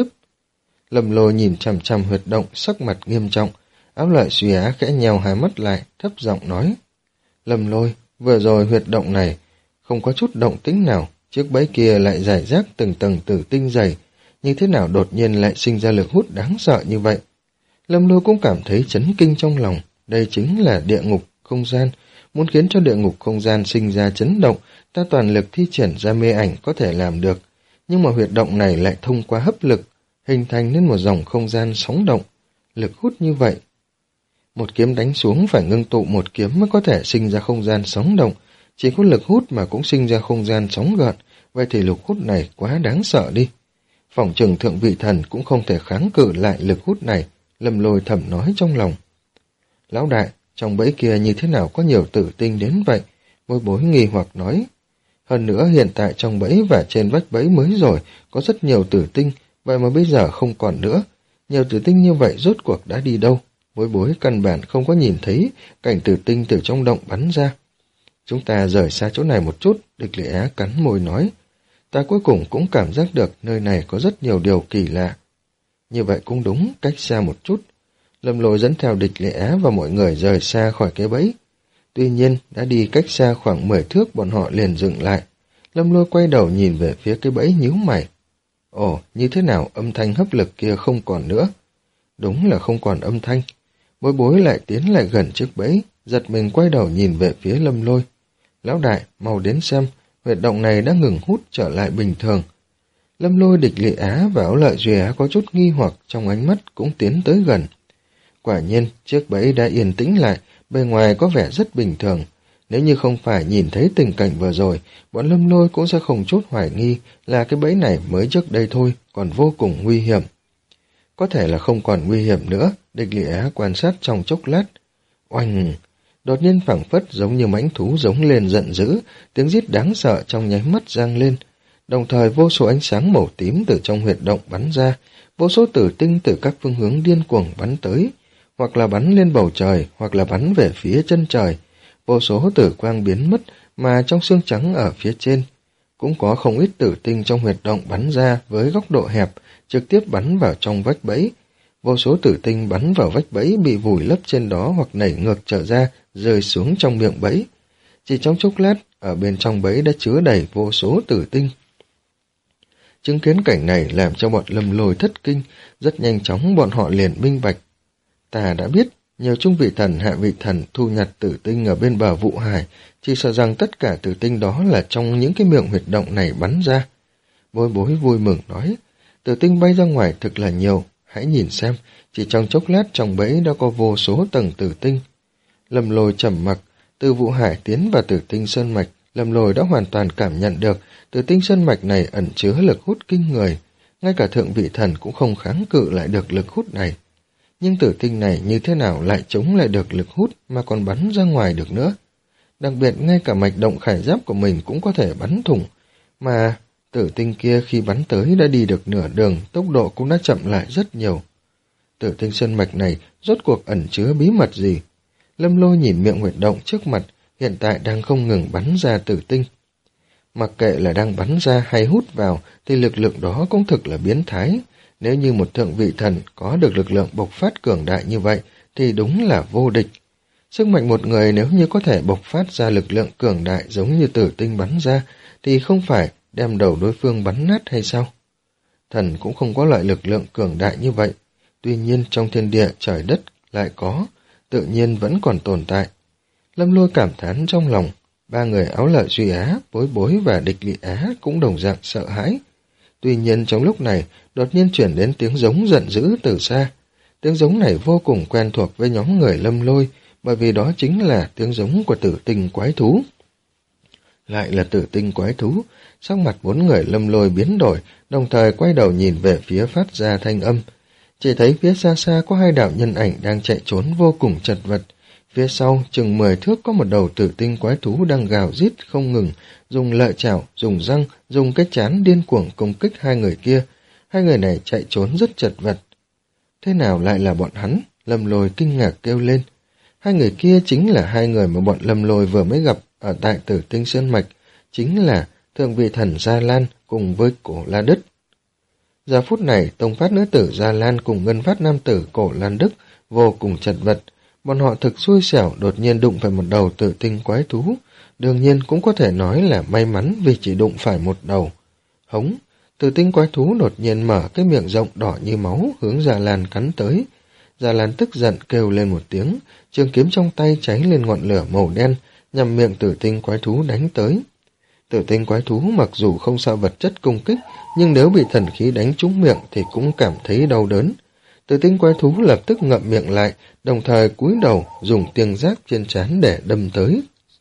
Lâm Lôi nhìn chằm chằm huyệt động, sắc mặt nghiêm trọng. Áo Lợi Suy Á khẽ nheo hai mắt lại, thấp giọng nói. Lâm Lôi, vừa rồi huyệt động này không có chút động tĩnh nào, chiếc bẫy kia lại rải rác từng tầng tử tinh dày, như thế nào đột nhiên lại sinh ra lực hút đáng sợ như vậy? Lâm Lôi cũng cảm thấy chấn kinh trong lòng, đây chính là địa ngục không gian, muốn khiến cho địa ngục không gian sinh ra chấn động, ta toàn lực thi triển ra mê ảnh có thể làm được, nhưng mà huyệt động này lại thông qua hấp lực, hình thành nên một dòng không gian sóng động, lực hút như vậy. Một kiếm đánh xuống phải ngưng tụ một kiếm mới có thể sinh ra không gian sóng động, chỉ có lực hút mà cũng sinh ra không gian sóng gợn, vậy thì lực hút này quá đáng sợ đi. Phỏng chừng thượng vị thần cũng không thể kháng cự lại lực hút này, Lâm Lôi thầm nói trong lòng. Lão đại, trong bẫy kia như thế nào có nhiều tử tinh đến vậy? Bối bối nghi hoặc nói. Hơn nữa hiện tại trong bẫy và trên vách bẫy mới rồi có rất nhiều tử tinh, vậy mà bây giờ không còn nữa. Nhiều tử tinh như vậy rốt cuộc đã đi đâu? Bối bối căn bản không có nhìn thấy cảnh tử tinh từ trong động bắn ra. Chúng ta rời xa chỗ này một chút, Địch Lệ Á cắn môi nói. Ta cuối cùng cũng cảm giác được nơi này có rất nhiều điều kỳ lạ. Như vậy cũng đúng, cách xa một chút. Lâm Lôi dẫn theo Địch Lệ Á và mọi người rời xa khỏi cái bẫy. Tuy nhiên, đã đi cách xa khoảng mười thước bọn họ liền dừng lại. Lâm Lôi quay đầu nhìn về phía cái bẫy nhíu mày. Ồ, như thế nào âm thanh hấp lực kia không còn nữa? Đúng là không còn âm thanh. Bối bối lại tiến lại gần chiếc bẫy, giật mình quay đầu nhìn về phía Lâm Lôi. Lão đại, mau đến xem, huyệt động này đã ngừng hút trở lại bình thường. Lâm Lôi, Địch Lệ Á và Áo Lợi Duy Á có chút nghi hoặc trong ánh mắt cũng tiến tới gần. Quả nhiên, chiếc bẫy đã yên tĩnh lại, bề ngoài có vẻ rất bình thường. Nếu như không phải nhìn thấy tình cảnh vừa rồi, bọn Lâm Lôi cũng sẽ không chút hoài nghi là cái bẫy này mới trước đây thôi, còn vô cùng nguy hiểm. Có thể là không còn nguy hiểm nữa, Địch Lệ Á quan sát trong chốc lát. Oanh! Đột nhiên phảng phất giống như mãnh thú giống lên giận dữ, tiếng rít đáng sợ trong nháy mắt vang lên. Đồng thời vô số ánh sáng màu tím từ trong huyệt động bắn ra, vô số tử tinh từ các phương hướng điên cuồng bắn tới, hoặc là bắn lên bầu trời, hoặc là bắn về phía chân trời. Vô số tử quang biến mất mà trong xương trắng ở phía trên. Cũng có không ít tử tinh trong huyệt động bắn ra với góc độ hẹp, trực tiếp bắn vào trong vách bẫy. Vô số tử tinh bắn vào vách bẫy bị vùi lấp trên đó hoặc nảy ngược trở ra, rơi xuống trong miệng bẫy. Chỉ trong chốc lát, ở bên trong bẫy đã chứa đầy vô số tử tinh. Chứng kiến cảnh này làm cho bọn Lâm Lôi thất kinh, rất nhanh chóng bọn họ liền minh bạch. Ta đã biết, nhiều trung vị thần hạ vị thần thu nhặt tử tinh ở bên bờ Vụ Hải, chỉ sợ rằng tất cả tử tinh đó là trong những cái miệng huyệt động này bắn ra. Bối bối vui mừng nói, tử tinh bay ra ngoài thực là nhiều, hãy nhìn xem, chỉ trong chốc lát trong bẫy đã có vô số tầng tử tinh. Lâm Lôi trầm mặc, từ Vũ Hải tiến vào Tử Tinh Sơn Mạch, Lâm Lôi đã hoàn toàn cảm nhận được Tử Tinh Sơn Mạch này ẩn chứa lực hút kinh người, ngay cả thượng vị thần cũng không kháng cự lại được lực hút này. Nhưng tử tinh này như thế nào lại chống lại được lực hút mà còn bắn ra ngoài được nữa? Đặc biệt ngay cả mạch động khải giáp của mình cũng có thể bắn thủng, mà tử tinh kia khi bắn tới đã đi được nửa đường, tốc độ cũng đã chậm lại rất nhiều. Tử Tinh Sơn Mạch này rốt cuộc ẩn chứa bí mật gì? Lâm Lôi nhìn miệng huyệt động trước mặt, hiện tại đang không ngừng bắn ra tử tinh. Mặc kệ là đang bắn ra hay hút vào thì lực lượng đó cũng thực là biến thái. Nếu như một thượng vị thần có được lực lượng bộc phát cường đại như vậy thì đúng là vô địch. Sức mạnh một người nếu như có thể bộc phát ra lực lượng cường đại giống như tử tinh bắn ra thì không phải đem đầu đối phương bắn nát hay sao? Thần cũng không có loại lực lượng cường đại như vậy. Tuy nhiên trong thiên địa trời đất lại có, tự nhiên vẫn còn tồn tại. Lâm Lôi cảm thán trong lòng. Ba người Áo Lợi Duy Á, Bối Bối và Địch Lị Á cũng đồng dạng sợ hãi. Tuy nhiên trong lúc này, đột nhiên chuyển đến tiếng giống giận dữ từ xa. Tiếng giống này vô cùng quen thuộc với nhóm người Lâm Lôi, bởi vì đó chính là tiếng giống của tử tinh quái thú. Lại là tử tinh quái thú, sắc mặt bốn người Lâm Lôi biến đổi, đồng thời quay đầu nhìn về phía phát ra thanh âm. Chỉ thấy phía xa xa có hai đạo nhân ảnh đang chạy trốn vô cùng chật vật. Phía sau, chừng mười thước có một đầu tử tinh quái thú đang gào rít không ngừng, dùng lợi chảo, dùng răng, dùng cái chán điên cuồng công kích hai người kia. Hai người này chạy trốn rất chật vật. Thế nào lại là bọn hắn? Lâm Lôi kinh ngạc kêu lên. Hai người kia chính là hai người mà bọn Lâm Lôi vừa mới gặp ở tại Tử Tinh Sơn Mạch, chính là thượng vị thần Gia Lan cùng với Cổ La Đức. Giờ phút này, tông phát nữ tử Gia Lan cùng ngân phát nam tử Cổ Lan Đức vô cùng chật vật. Bọn họ thực xui xẻo đột nhiên đụng phải một đầu tử tinh quái thú, đương nhiên cũng có thể nói là may mắn vì chỉ đụng phải một đầu. Hống, tử tinh quái thú đột nhiên mở cái miệng rộng đỏ như máu hướng Gia Lan cắn tới. Gia Lan tức giận kêu lên một tiếng, trường kiếm trong tay cháy lên ngọn lửa màu đen, nhằm miệng tử tinh quái thú đánh tới. Tử tinh quái thú mặc dù không sợ vật chất công kích, nhưng nếu bị thần khí đánh trúng miệng thì cũng cảm thấy đau đớn. Tử tinh quái thú lập tức ngậm miệng lại, đồng thời cúi đầu dùng tiêng giác trên trán để đâm tới.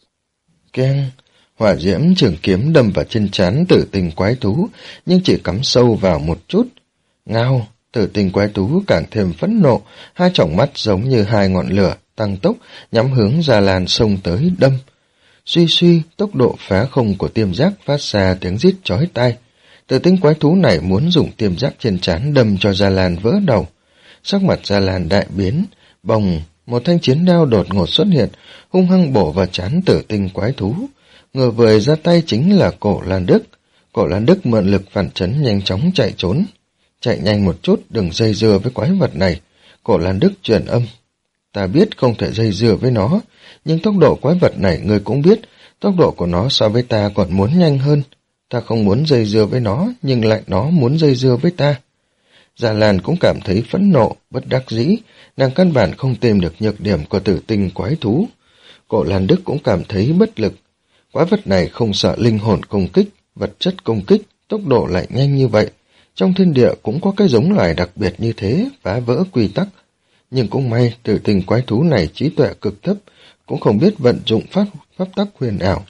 Keng! Hỏa diễm trường kiếm đâm vào trên trán tử tinh quái thú, nhưng chỉ cắm sâu vào một chút. Ngao! Tử tinh quái thú càng thêm phẫn nộ, hai tròng mắt giống như hai ngọn lửa, tăng tốc, nhắm hướng Gia Lan xông tới đâm. Suy suy, tốc độ phá không của tiêm giác phát ra tiếng rít chói tai. Tử tinh quái thú này muốn dùng tiêm giác trên trán đâm cho Gia Lan vỡ đầu. Sắc mặt Gia Lan đại biến, bồng, một thanh chiến đao đột ngột xuất hiện, hung hăng bổ vào trán tử tinh quái thú. Người vừa ra tay chính là Cổ Lan Đức. Cổ Lan Đức mượn lực phản chấn nhanh chóng chạy trốn. Chạy nhanh một chút, đừng dây dưa với quái vật này. Cổ Lan Đức truyền âm. Ta biết không thể dây dưa với nó, nhưng tốc độ quái vật này ngươi cũng biết, tốc độ của nó so với ta còn muốn nhanh hơn. Ta không muốn dây dưa với nó, nhưng lại nó muốn dây dưa với ta. Gia Lan cũng cảm thấy phẫn nộ, bất đắc dĩ, nàng căn bản không tìm được nhược điểm của tử tinh quái thú. Cổ Lan Đức cũng cảm thấy bất lực. Quái vật này không sợ linh hồn công kích, vật chất công kích, tốc độ lại nhanh như vậy. Trong thiên địa cũng có cái giống loài đặc biệt như thế, phá vỡ quy tắc. Nhưng cũng may, tử tinh quái thú này trí tuệ cực thấp, cũng không biết vận dụng pháp, pháp tắc huyền ảo.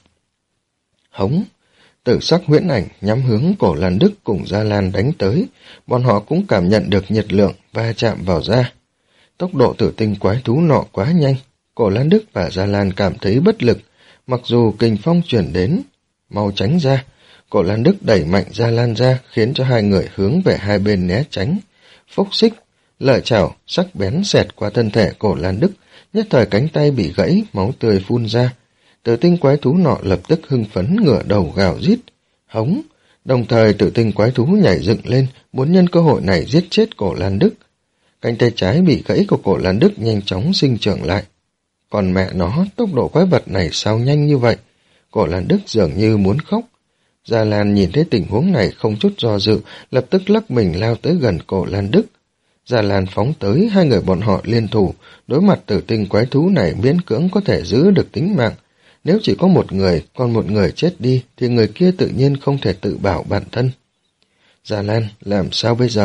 Hống! Tử sắc huyễn ảnh nhắm hướng Cổ Lan Đức cùng Gia Lan đánh tới, bọn họ cũng cảm nhận được nhiệt lượng va chạm vào da. Tốc độ tử tinh quái thú nọ quá nhanh, Cổ Lan Đức và Gia Lan cảm thấy bất lực, mặc dù kình phong chuyển đến, mau tránh ra. Cổ Lan Đức đẩy mạnh Gia Lan ra, khiến cho hai người hướng về hai bên né tránh. Phốc xích, lợi chảo sắc bén xẹt qua thân thể Cổ Lan Đức, nhất thời cánh tay bị gãy, máu tươi phun ra. Tử tinh quái thú nọ lập tức hưng phấn ngửa đầu gào rít, hống. Đồng thời tử tinh quái thú nhảy dựng lên, muốn nhân cơ hội này giết chết Cổ Lan Đức. Cánh tay trái bị gãy của Cổ Lan Đức nhanh chóng sinh trưởng lại. Còn mẹ nó, tốc độ quái vật này sao nhanh như vậy? Cổ Lan Đức dường như muốn khóc. Gia Lan nhìn thấy tình huống này không chút do dự, lập tức lắc mình lao tới gần Cổ Lan Đức. Gia Lan phóng tới, hai người bọn họ liên thủ, đối mặt tử tinh quái thú này miễn cưỡng có thể giữ được tính mạng. Nếu chỉ có một người, còn một người chết đi, thì người kia tự nhiên không thể tự bảo bản thân. Gia Lan, làm sao bây giờ?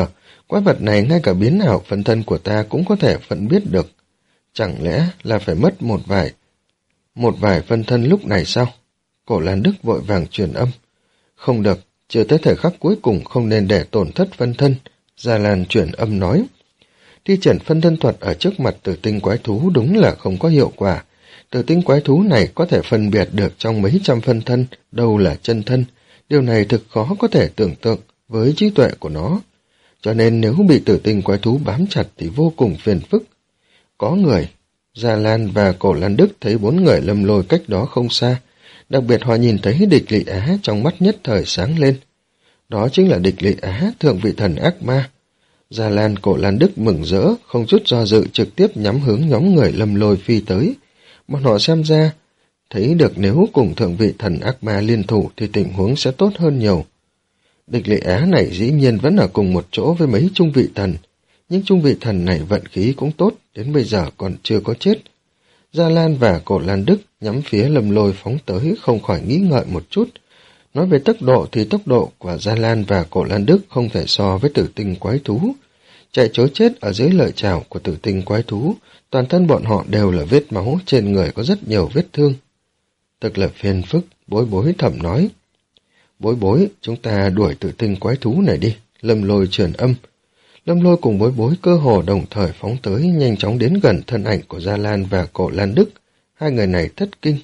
Quái vật này ngay cả biến ảo phân thân của ta cũng có thể phân biết được. Chẳng lẽ là phải mất một vài, một vài phân thân lúc này sao? Cổ Lan Đức vội vàng truyền âm. Không được, chưa tới thời khắc cuối cùng không nên để tổn thất phân thân. Gia Lan truyền âm nói. Thi triển phân thân thuật ở trước mặt tử tinh quái thú đúng là không có hiệu quả. Tử tinh quái thú này có thể phân biệt được trong mấy trăm phân thân, đâu là chân thân. Điều này thực khó có thể tưởng tượng với trí tuệ của nó. Cho nên nếu bị tử tinh quái thú bám chặt thì vô cùng phiền phức. Có người, Gia Lan và Cổ Lan Đức thấy bốn người Lâm Lôi cách đó không xa. Đặc biệt họ nhìn thấy địch Lị Á trong mắt nhất thời sáng lên. Đó chính là địch Lị Á, thượng vị thần ác ma. Gia Lan, Cổ Lan Đức mừng rỡ, không chút do dự trực tiếp nhắm hướng nhóm người Lâm Lôi phi tới. Bọn họ xem ra, thấy được nếu cùng thượng vị thần ác ma liên thủ thì tình huống sẽ tốt hơn nhiều. Địch Lị Á này dĩ nhiên vẫn ở cùng một chỗ với mấy trung vị thần, nhưng trung vị thần này vận khí cũng tốt, đến bây giờ còn chưa có chết. Gia Lan và Cổ Lan Đức nhắm phía Lâm Lôi phóng tới không khỏi nghĩ ngợi một chút. Nói về tốc độ thì tốc độ của Gia Lan và Cổ Lan Đức không thể so với tử tinh quái thú. Chạy trối chết ở dưới lợi chảo của tử tinh quái thú, toàn thân bọn họ đều là vết máu, trên người có rất nhiều vết thương. Thật là phiền phức, Bối Bối thầm nói. Bối Bối, chúng ta đuổi tử tinh quái thú này đi, Lâm Lôi truyền âm. Lâm Lôi cùng Bối Bối cơ hồ đồng thời phóng tới, nhanh chóng đến gần thân ảnh của Gia Lan và Cổ Lan Đức. Hai người này thất kinh.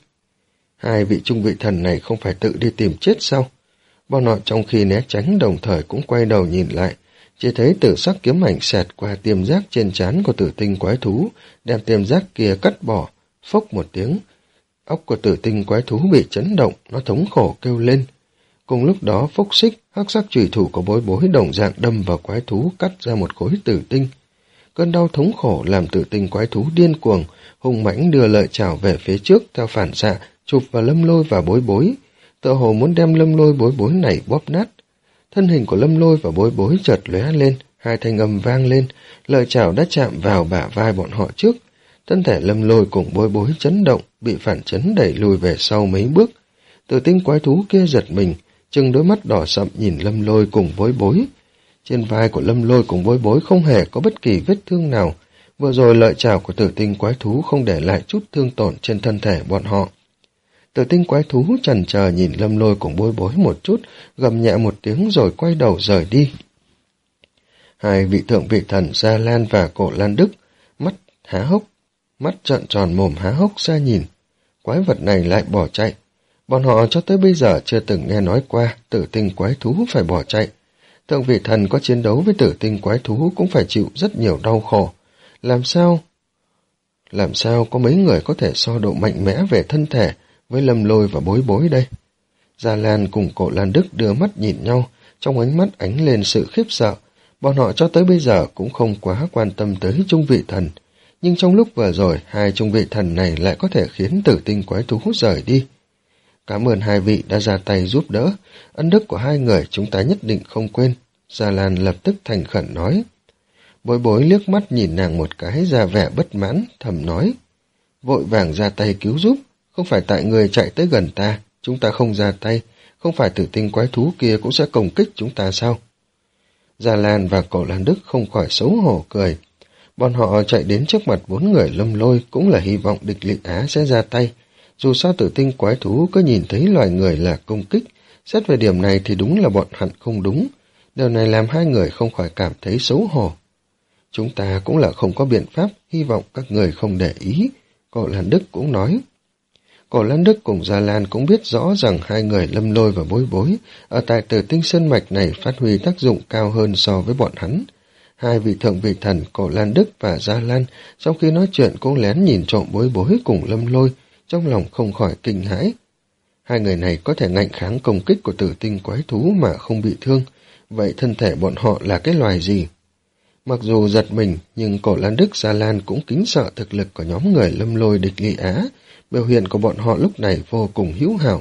Hai vị trung vị thần này không phải tự đi tìm chết sao? Bọn họ trong khi né tránh đồng thời cũng quay đầu nhìn lại, chỉ thấy tử sắc kiếm ảnh xẹt qua tiềm giác trên trán của tử tinh quái thú, đem tiềm giác kia cắt bỏ, phốc một tiếng. Óc của tử tinh quái thú bị chấn động, nó thống khổ kêu lên. Cùng lúc đó phốc xích, hắc sắc chùy thủ của Bối Bối đồng dạng đâm vào quái thú, cắt ra một khối tử tinh. Cơn đau thống khổ làm tử tinh quái thú điên cuồng, hung mãnh đưa lợi chảo về phía trước theo phản xạ, chụp vào Lâm Lôi và Bối Bối, tựa hồ muốn đem Lâm Lôi Bối Bối này bóp nát. Thân hình của Lâm Lôi và Bối Bối chợt lóe lên, hai thanh âm vang lên, lợi chảo đã chạm vào bả vai bọn họ trước. Thân thể Lâm Lôi cùng Bối Bối chấn động, bị phản chấn đẩy lùi về sau mấy bước. Tử tinh quái thú kia giật mình, trừng đôi mắt đỏ sậm nhìn Lâm Lôi cùng Bối Bối. Trên vai của Lâm Lôi cùng Bối Bối không hề có bất kỳ vết thương nào. Vừa rồi lợi chảo của tử tinh quái thú không để lại chút thương tổn trên thân thể bọn họ. Tử tinh quái thú chần chờ nhìn Lâm Lôi cùng Bối Bối một chút, gầm nhẹ một tiếng rồi quay đầu rời đi. Hai vị thượng vị thần Gia Lan và Cổ Lan Đức, mắt há hốc, mắt trợn tròn mồm há hốc ra nhìn. Quái vật này lại bỏ chạy. Bọn họ cho tới bây giờ chưa từng nghe nói qua tử tinh quái thú phải bỏ chạy. Thượng vị thần có chiến đấu với tử tinh quái thú cũng phải chịu rất nhiều đau khổ. Làm sao? Làm sao có mấy người có thể so độ mạnh mẽ về thân thể với Lâm Lôi và Bối Bối đây? Gia Lan cùng Cổ Lan Đức đưa mắt nhìn nhau, trong ánh mắt ánh lên sự khiếp sợ. Bọn họ cho tới bây giờ cũng không quá quan tâm tới trung vị thần. Nhưng trong lúc vừa rồi, hai trung vị thần này lại có thể khiến tử tinh quái thú rời đi. Cảm ơn hai vị đã ra tay giúp đỡ, ân đức của hai người chúng ta nhất định không quên. Gia Lan lập tức thành khẩn nói. Bối Bối liếc mắt nhìn nàng một cái ra vẻ bất mãn, thầm nói. Vội vàng ra tay cứu giúp, không phải tại người chạy tới gần ta, chúng ta không ra tay, không phải tử tinh quái thú kia cũng sẽ công kích chúng ta sao? Gia Lan và Cổ Lan Đức không khỏi xấu hổ cười. Bọn họ chạy đến trước mặt bốn người Lâm Lôi cũng là hy vọng địch Lị Á sẽ ra tay. Dù sao tử tinh quái thú có nhìn thấy loài người là công kích, xét về điểm này thì đúng là bọn hắn không đúng. Điều này làm hai người không khỏi cảm thấy xấu hổ. Chúng ta cũng là không có biện pháp, hy vọng các người không để ý. Cổ Lan Đức cũng nói. Cổ Lan Đức cùng Gia Lan cũng biết rõ rằng hai người Lâm Lôi và Bối Bối ở tại Tử Tinh Sơn Mạch này phát huy tác dụng cao hơn so với bọn hắn. Hai vị thượng vị thần Cổ Lan Đức và Gia Lan sau khi nói chuyện cũng lén nhìn trộm Bối Bối cùng Lâm Lôi, trong lòng không khỏi kinh hãi. Hai người này có thể ngạnh kháng công kích của tử tinh quái thú mà không bị thương, vậy thân thể bọn họ là cái loài gì? Mặc dù giật mình, nhưng Cổ Lan Đức, Gia Lan cũng kính sợ thực lực của nhóm người Lâm Lôi địch Lị Á, biểu hiện của bọn họ lúc này vô cùng hữu hảo.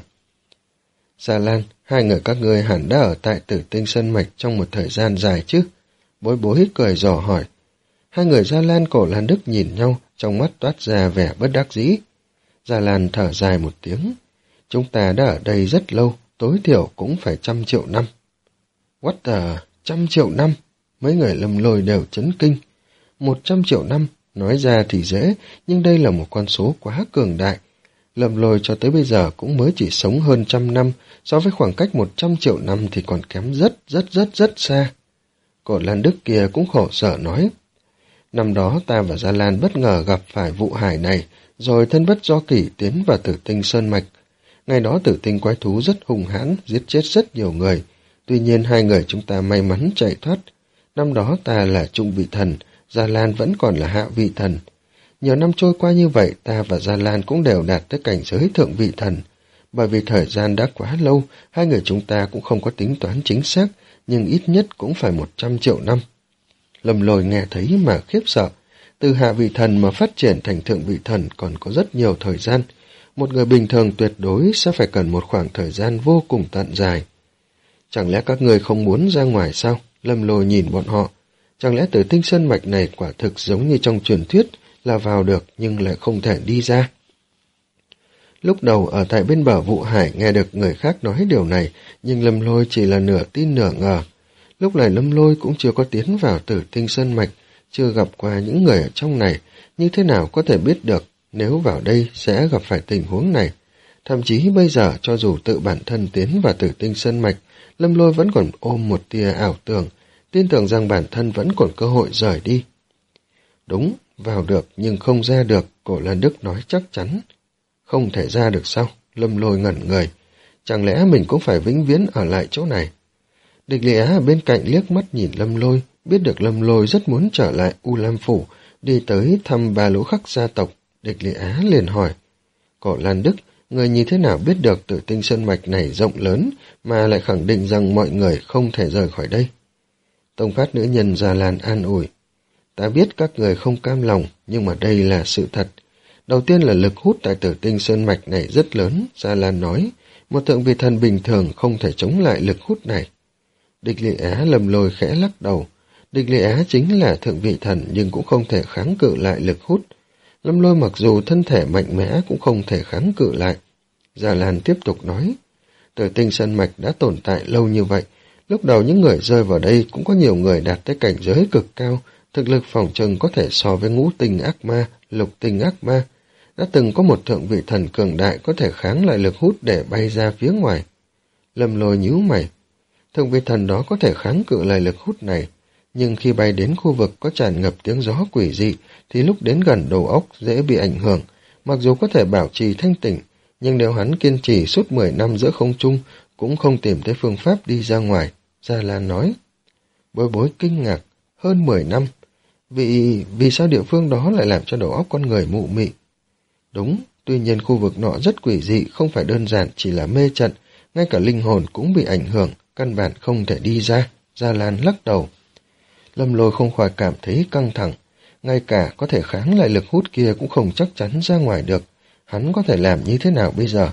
Gia Lan, hai người các ngươi hẳn đã ở tại Tử Tinh Sơn Mạch trong một thời gian dài chứ? Bối Bối cười dò hỏi. Hai người Gia Lan, Cổ Lan Đức nhìn nhau, trong mắt toát ra vẻ bất đắc dĩ. Gia Lan thở dài một tiếng. Chúng ta đã ở đây rất lâu, tối thiểu cũng phải trăm triệu năm. What the... trăm triệu năm? Mấy người Lâm Lôi đều chấn kinh. Một trăm triệu năm, nói ra thì dễ, nhưng đây là một con số quá cường đại. Lâm Lôi cho tới bây giờ cũng mới chỉ sống hơn trăm năm, so với khoảng cách một trăm triệu năm thì còn kém rất rất rất rất xa. Cổ Lan Đức kia cũng khổ sở nói, năm đó ta và Gia Lan bất ngờ gặp phải vụ hải này, rồi thân bất do kỷ tiến vào Tử Tinh Sơn Mạch. Ngày đó Tử Tinh quái thú rất hung hãn, giết chết rất nhiều người. Tuy nhiên hai người chúng ta may mắn chạy thoát. Năm đó ta là trung vị thần, Gia Lan vẫn còn là hạ vị thần. Nhiều năm trôi qua như vậy, ta và Gia Lan cũng đều đạt tới cảnh giới thượng vị thần. Bởi vì thời gian đã quá lâu, hai người chúng ta cũng không có tính toán chính xác, nhưng ít nhất cũng phải một trăm triệu năm. Lâm Lôi nghe thấy mà khiếp sợ. Từ hạ vị thần mà phát triển thành thượng vị thần còn có rất nhiều thời gian. Một người bình thường tuyệt đối sẽ phải cần một khoảng thời gian vô cùng tận dài. Chẳng lẽ các người không muốn ra ngoài sao? Lâm Lôi nhìn bọn họ. Chẳng lẽ Tử Tinh Sơn Mạch này quả thực giống như trong truyền thuyết là vào được nhưng lại không thể đi ra? Lúc đầu ở tại bên bờ Vụ Hải nghe được người khác nói điều này, nhưng Lâm Lôi chỉ là nửa tin nửa ngờ. Lúc này Lâm Lôi cũng chưa có tiến vào Tử Tinh Sơn Mạch, chưa gặp qua những người ở trong này, như thế nào có thể biết được nếu vào đây sẽ gặp phải tình huống này. Thậm chí bây giờ cho dù tự bản thân tiến vào Tử Tinh Sơn Mạch, Lâm Lôi vẫn còn ôm một tia ảo tưởng, tin tưởng rằng bản thân vẫn còn cơ hội rời đi. Đúng, vào được nhưng không ra được, Cổ Lan Đức nói chắc chắn. Không thể ra được sao? Lâm Lôi ngẩn người. Chẳng lẽ mình cũng phải vĩnh viễn ở lại chỗ này? Địch Lệ Á ở bên cạnh liếc mắt nhìn Lâm Lôi, biết được Lâm Lôi rất muốn trở lại U Lam Phủ, đi tới thăm Ba Lỗ Khắc gia tộc. Địch Lệ Á liền hỏi, Cổ Lan Đức, người như thế nào biết được Tử Tinh Sơn Mạch này rộng lớn mà lại khẳng định rằng mọi người không thể rời khỏi đây? Tông Phát nữ nhân Gia Lan an ủi, ta biết các người không cam lòng, nhưng mà đây là sự thật. Đầu tiên là lực hút tại Tử Tinh Sơn Mạch này rất lớn, Gia Lan nói, một thượng vị thần bình thường không thể chống lại lực hút này. Địch Lệ Á Lâm Lôi khẽ lắc đầu. Địch Lệ Á chính là thượng vị thần nhưng cũng không thể kháng cự lại lực hút. Lâm Lôi mặc dù thân thể mạnh mẽ cũng không thể kháng cự lại. Gia Lan tiếp tục nói, Tử Tinh Sơn Mạch đã tồn tại lâu như vậy. Lúc đầu những người rơi vào đây cũng có nhiều người đạt tới cảnh giới cực cao, thực lực phòng trừng có thể so với ngũ tinh ác ma, lục tinh ác ma. Đã từng có một thượng vị thần cường đại có thể kháng lại lực hút để bay ra phía ngoài. Lâm Lôi nhíu mày. Thượng vị thần đó có thể kháng cự lại lực hút này, nhưng khi bay đến khu vực có tràn ngập tiếng gió quỷ dị thì lúc đến gần đầu óc dễ bị ảnh hưởng. Mặc dù có thể bảo trì thanh tỉnh, nhưng nếu hắn kiên trì suốt mười năm giữa không trung cũng không tìm thấy phương pháp đi ra ngoài, Gia Lan nói. Bối Bối kinh ngạc, hơn mười năm. Vì, vì sao địa phương đó lại làm cho đầu óc con người mụ mị? Đúng, tuy nhiên khu vực nọ rất quỷ dị, không phải đơn giản chỉ là mê trận, ngay cả linh hồn cũng bị ảnh hưởng, căn bản không thể đi ra. Gia Lan lắc đầu. Lâm Lôi không khỏi cảm thấy căng thẳng, ngay cả có thể kháng lại lực hút kia cũng không chắc chắn ra ngoài được, hắn có thể làm như thế nào bây giờ?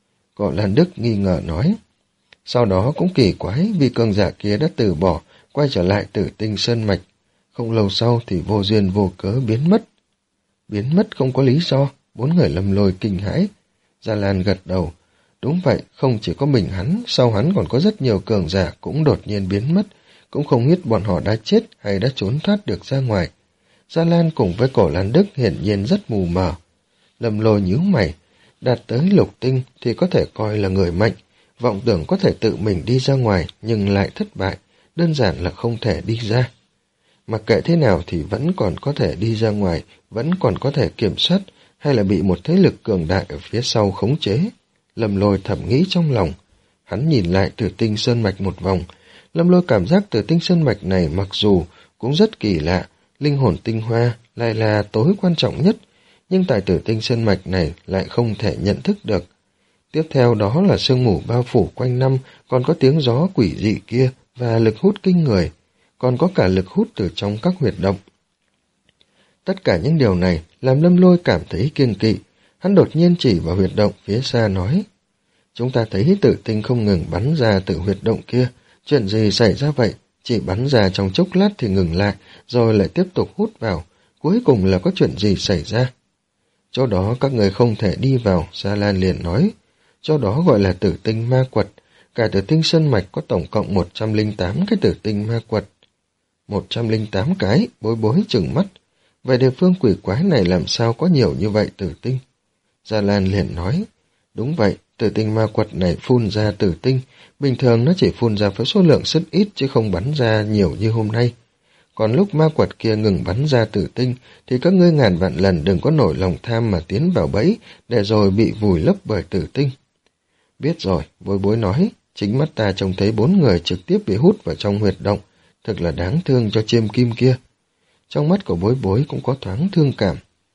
Cổ Lan Đức nghi ngờ nói. Sau đó cũng kỳ quái vì cường giả kia đã từ bỏ, quay trở lại Tử Tinh Sơn Mạch. Không lâu sau thì vô duyên vô cớ biến mất. Biến mất không có lý do, bốn người Lâm Lôi kinh hãi. Gia Lan gật đầu. Đúng vậy, không chỉ có mình hắn, sau hắn còn có rất nhiều cường giả cũng đột nhiên biến mất, cũng không biết bọn họ đã chết hay đã trốn thoát được ra ngoài. Gia Lan cùng với Cổ Lan Đức hiển nhiên rất mù mờ. Lâm Lôi nhíu mày, đạt tới lục tinh thì có thể coi là người mạnh, vọng tưởng có thể tự mình đi ra ngoài nhưng lại thất bại, đơn giản là không thể đi ra. Mặc kệ thế nào thì vẫn còn có thể đi ra ngoài, vẫn còn có thể kiểm soát, hay là bị một thế lực cường đại ở phía sau khống chế. Lâm Lôi thầm nghĩ trong lòng. Hắn nhìn lại Tử Tinh Sơn Mạch một vòng. Lâm Lôi cảm giác Tử Tinh Sơn Mạch này mặc dù cũng rất kỳ lạ, linh hồn tinh hoa lại là tối quan trọng nhất, nhưng tại Tử Tinh Sơn Mạch này lại không thể nhận thức được. Tiếp theo đó là sương mù bao phủ quanh năm, còn có tiếng gió quỷ dị kia và lực hút kinh người, còn có cả lực hút từ trong các huyệt động. Tất cả những điều này làm Lâm Lôi cảm thấy kiêng kỵ. Hắn đột nhiên chỉ vào huyệt động phía xa nói, chúng ta thấy tử tinh không ngừng bắn ra từ huyệt động kia, chuyện gì xảy ra vậy? Chỉ bắn ra trong chốc lát thì ngừng lại, rồi lại tiếp tục hút vào, cuối cùng là có chuyện gì xảy ra? Chỗ đó các người không thể đi vào, Gia Lan liền nói. Chỗ đó gọi là tử tinh ma quật, cả Tử Tinh Sơn Mạch có tổng cộng một trăm lẻ tám cái tử tinh ma quật. một trăm linh tám cái, Bối Bối trừng mắt. Vậy địa phương quỷ quái này làm sao có nhiều như vậy tử tinh? Gia Lan liền nói, đúng vậy, tử tinh ma quật này phun ra tử tinh, bình thường nó chỉ phun ra với số lượng rất ít chứ không bắn ra nhiều như hôm nay. Còn lúc ma quật kia ngừng bắn ra tử tinh thì các ngươi ngàn vạn lần đừng có nổi lòng tham mà tiến vào bẫy để rồi bị vùi lấp bởi tử tinh. Biết rồi, Bối Bối nói, chính mắt ta trông thấy bốn người trực tiếp bị hút vào trong huyệt động, thật là đáng thương cho chiêm kim kia. Trong mắt của Bối Bối cũng có thoáng thương cảm.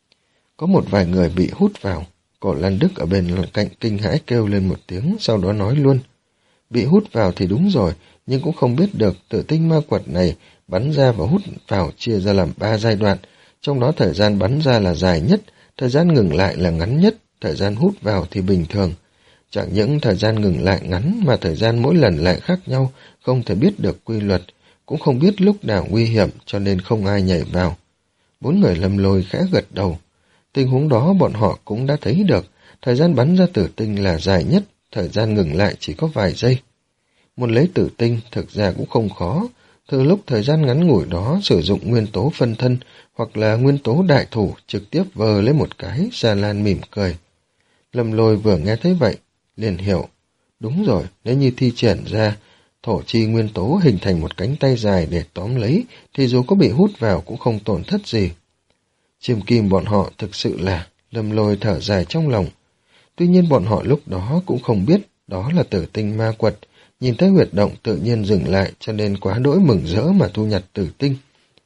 Có một vài người bị hút vào, Cổ Lan Đức ở bên cạnh kinh hãi kêu lên một tiếng, sau đó nói luôn. Bị hút vào thì đúng rồi, nhưng cũng không biết được tử tinh ma quật này bắn ra và hút vào chia ra làm ba giai đoạn, trong đó thời gian bắn ra là dài nhất, thời gian ngừng lại là ngắn nhất, thời gian hút vào thì bình thường. Chẳng những thời gian ngừng lại ngắn mà thời gian mỗi lần lại khác nhau, không thể biết được quy luật, cũng không biết lúc nào nguy hiểm cho nên không ai nhảy vào. Bốn người Lâm Lôi khẽ gật đầu. Tình huống đó bọn họ cũng đã thấy được, thời gian bắn ra tử tinh là dài nhất, thời gian ngừng lại chỉ có vài giây. Muốn lấy tử tinh thực ra cũng không khó, từ lúc thời gian ngắn ngủi đó sử dụng nguyên tố phân thân hoặc là nguyên tố đại thủ trực tiếp vờ lấy một cái. Gia Lan mỉm cười. Lâm Lôi vừa nghe thấy vậy, liền hiểu. Đúng rồi, nếu như thi triển ra thổ chi nguyên tố hình thành một cánh tay dài để tóm lấy thì dù có bị hút vào cũng không tổn thất gì. Chiêm kim bọn họ thực sự là, Lâm Lôi thở dài trong lòng. Tuy nhiên bọn họ lúc đó cũng không biết đó là tử tinh ma quật, nhìn thấy huyệt động tự nhiên dừng lại cho nên quá đỗi mừng rỡ mà thu nhặt tử tinh.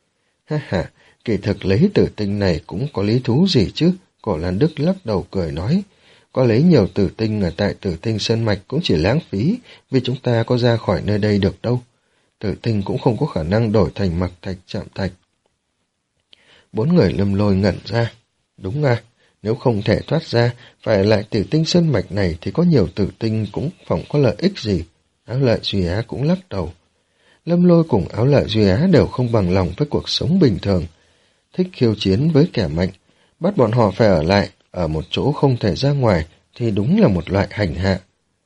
Ha ha, kỳ thực lấy tử tinh này cũng có lý thú gì chứ, Cổ Lan Đức lắc đầu cười nói. Có lấy nhiều tử tinh ở tại tử tinh sơn mạch cũng chỉ lãng phí, vì chúng ta có ra khỏi nơi đây được đâu. Tử tinh cũng không có khả năng đổi thành mặc thạch chạm thạch. Bốn người Lâm Lôi ngẩn ra. Đúng à, nếu không thể thoát ra, phải lại tử tinh sơn mạch này thì có nhiều tử tinh cũng không có lợi ích gì. Áo Lợi Duy Á cũng lắc đầu. Lâm Lôi cùng Áo Lợi Duy Á đều không bằng lòng với cuộc sống bình thường. Thích khiêu chiến với kẻ mạnh, bắt bọn họ phải ở lại, ở một chỗ không thể ra ngoài thì đúng là một loại hành hạ.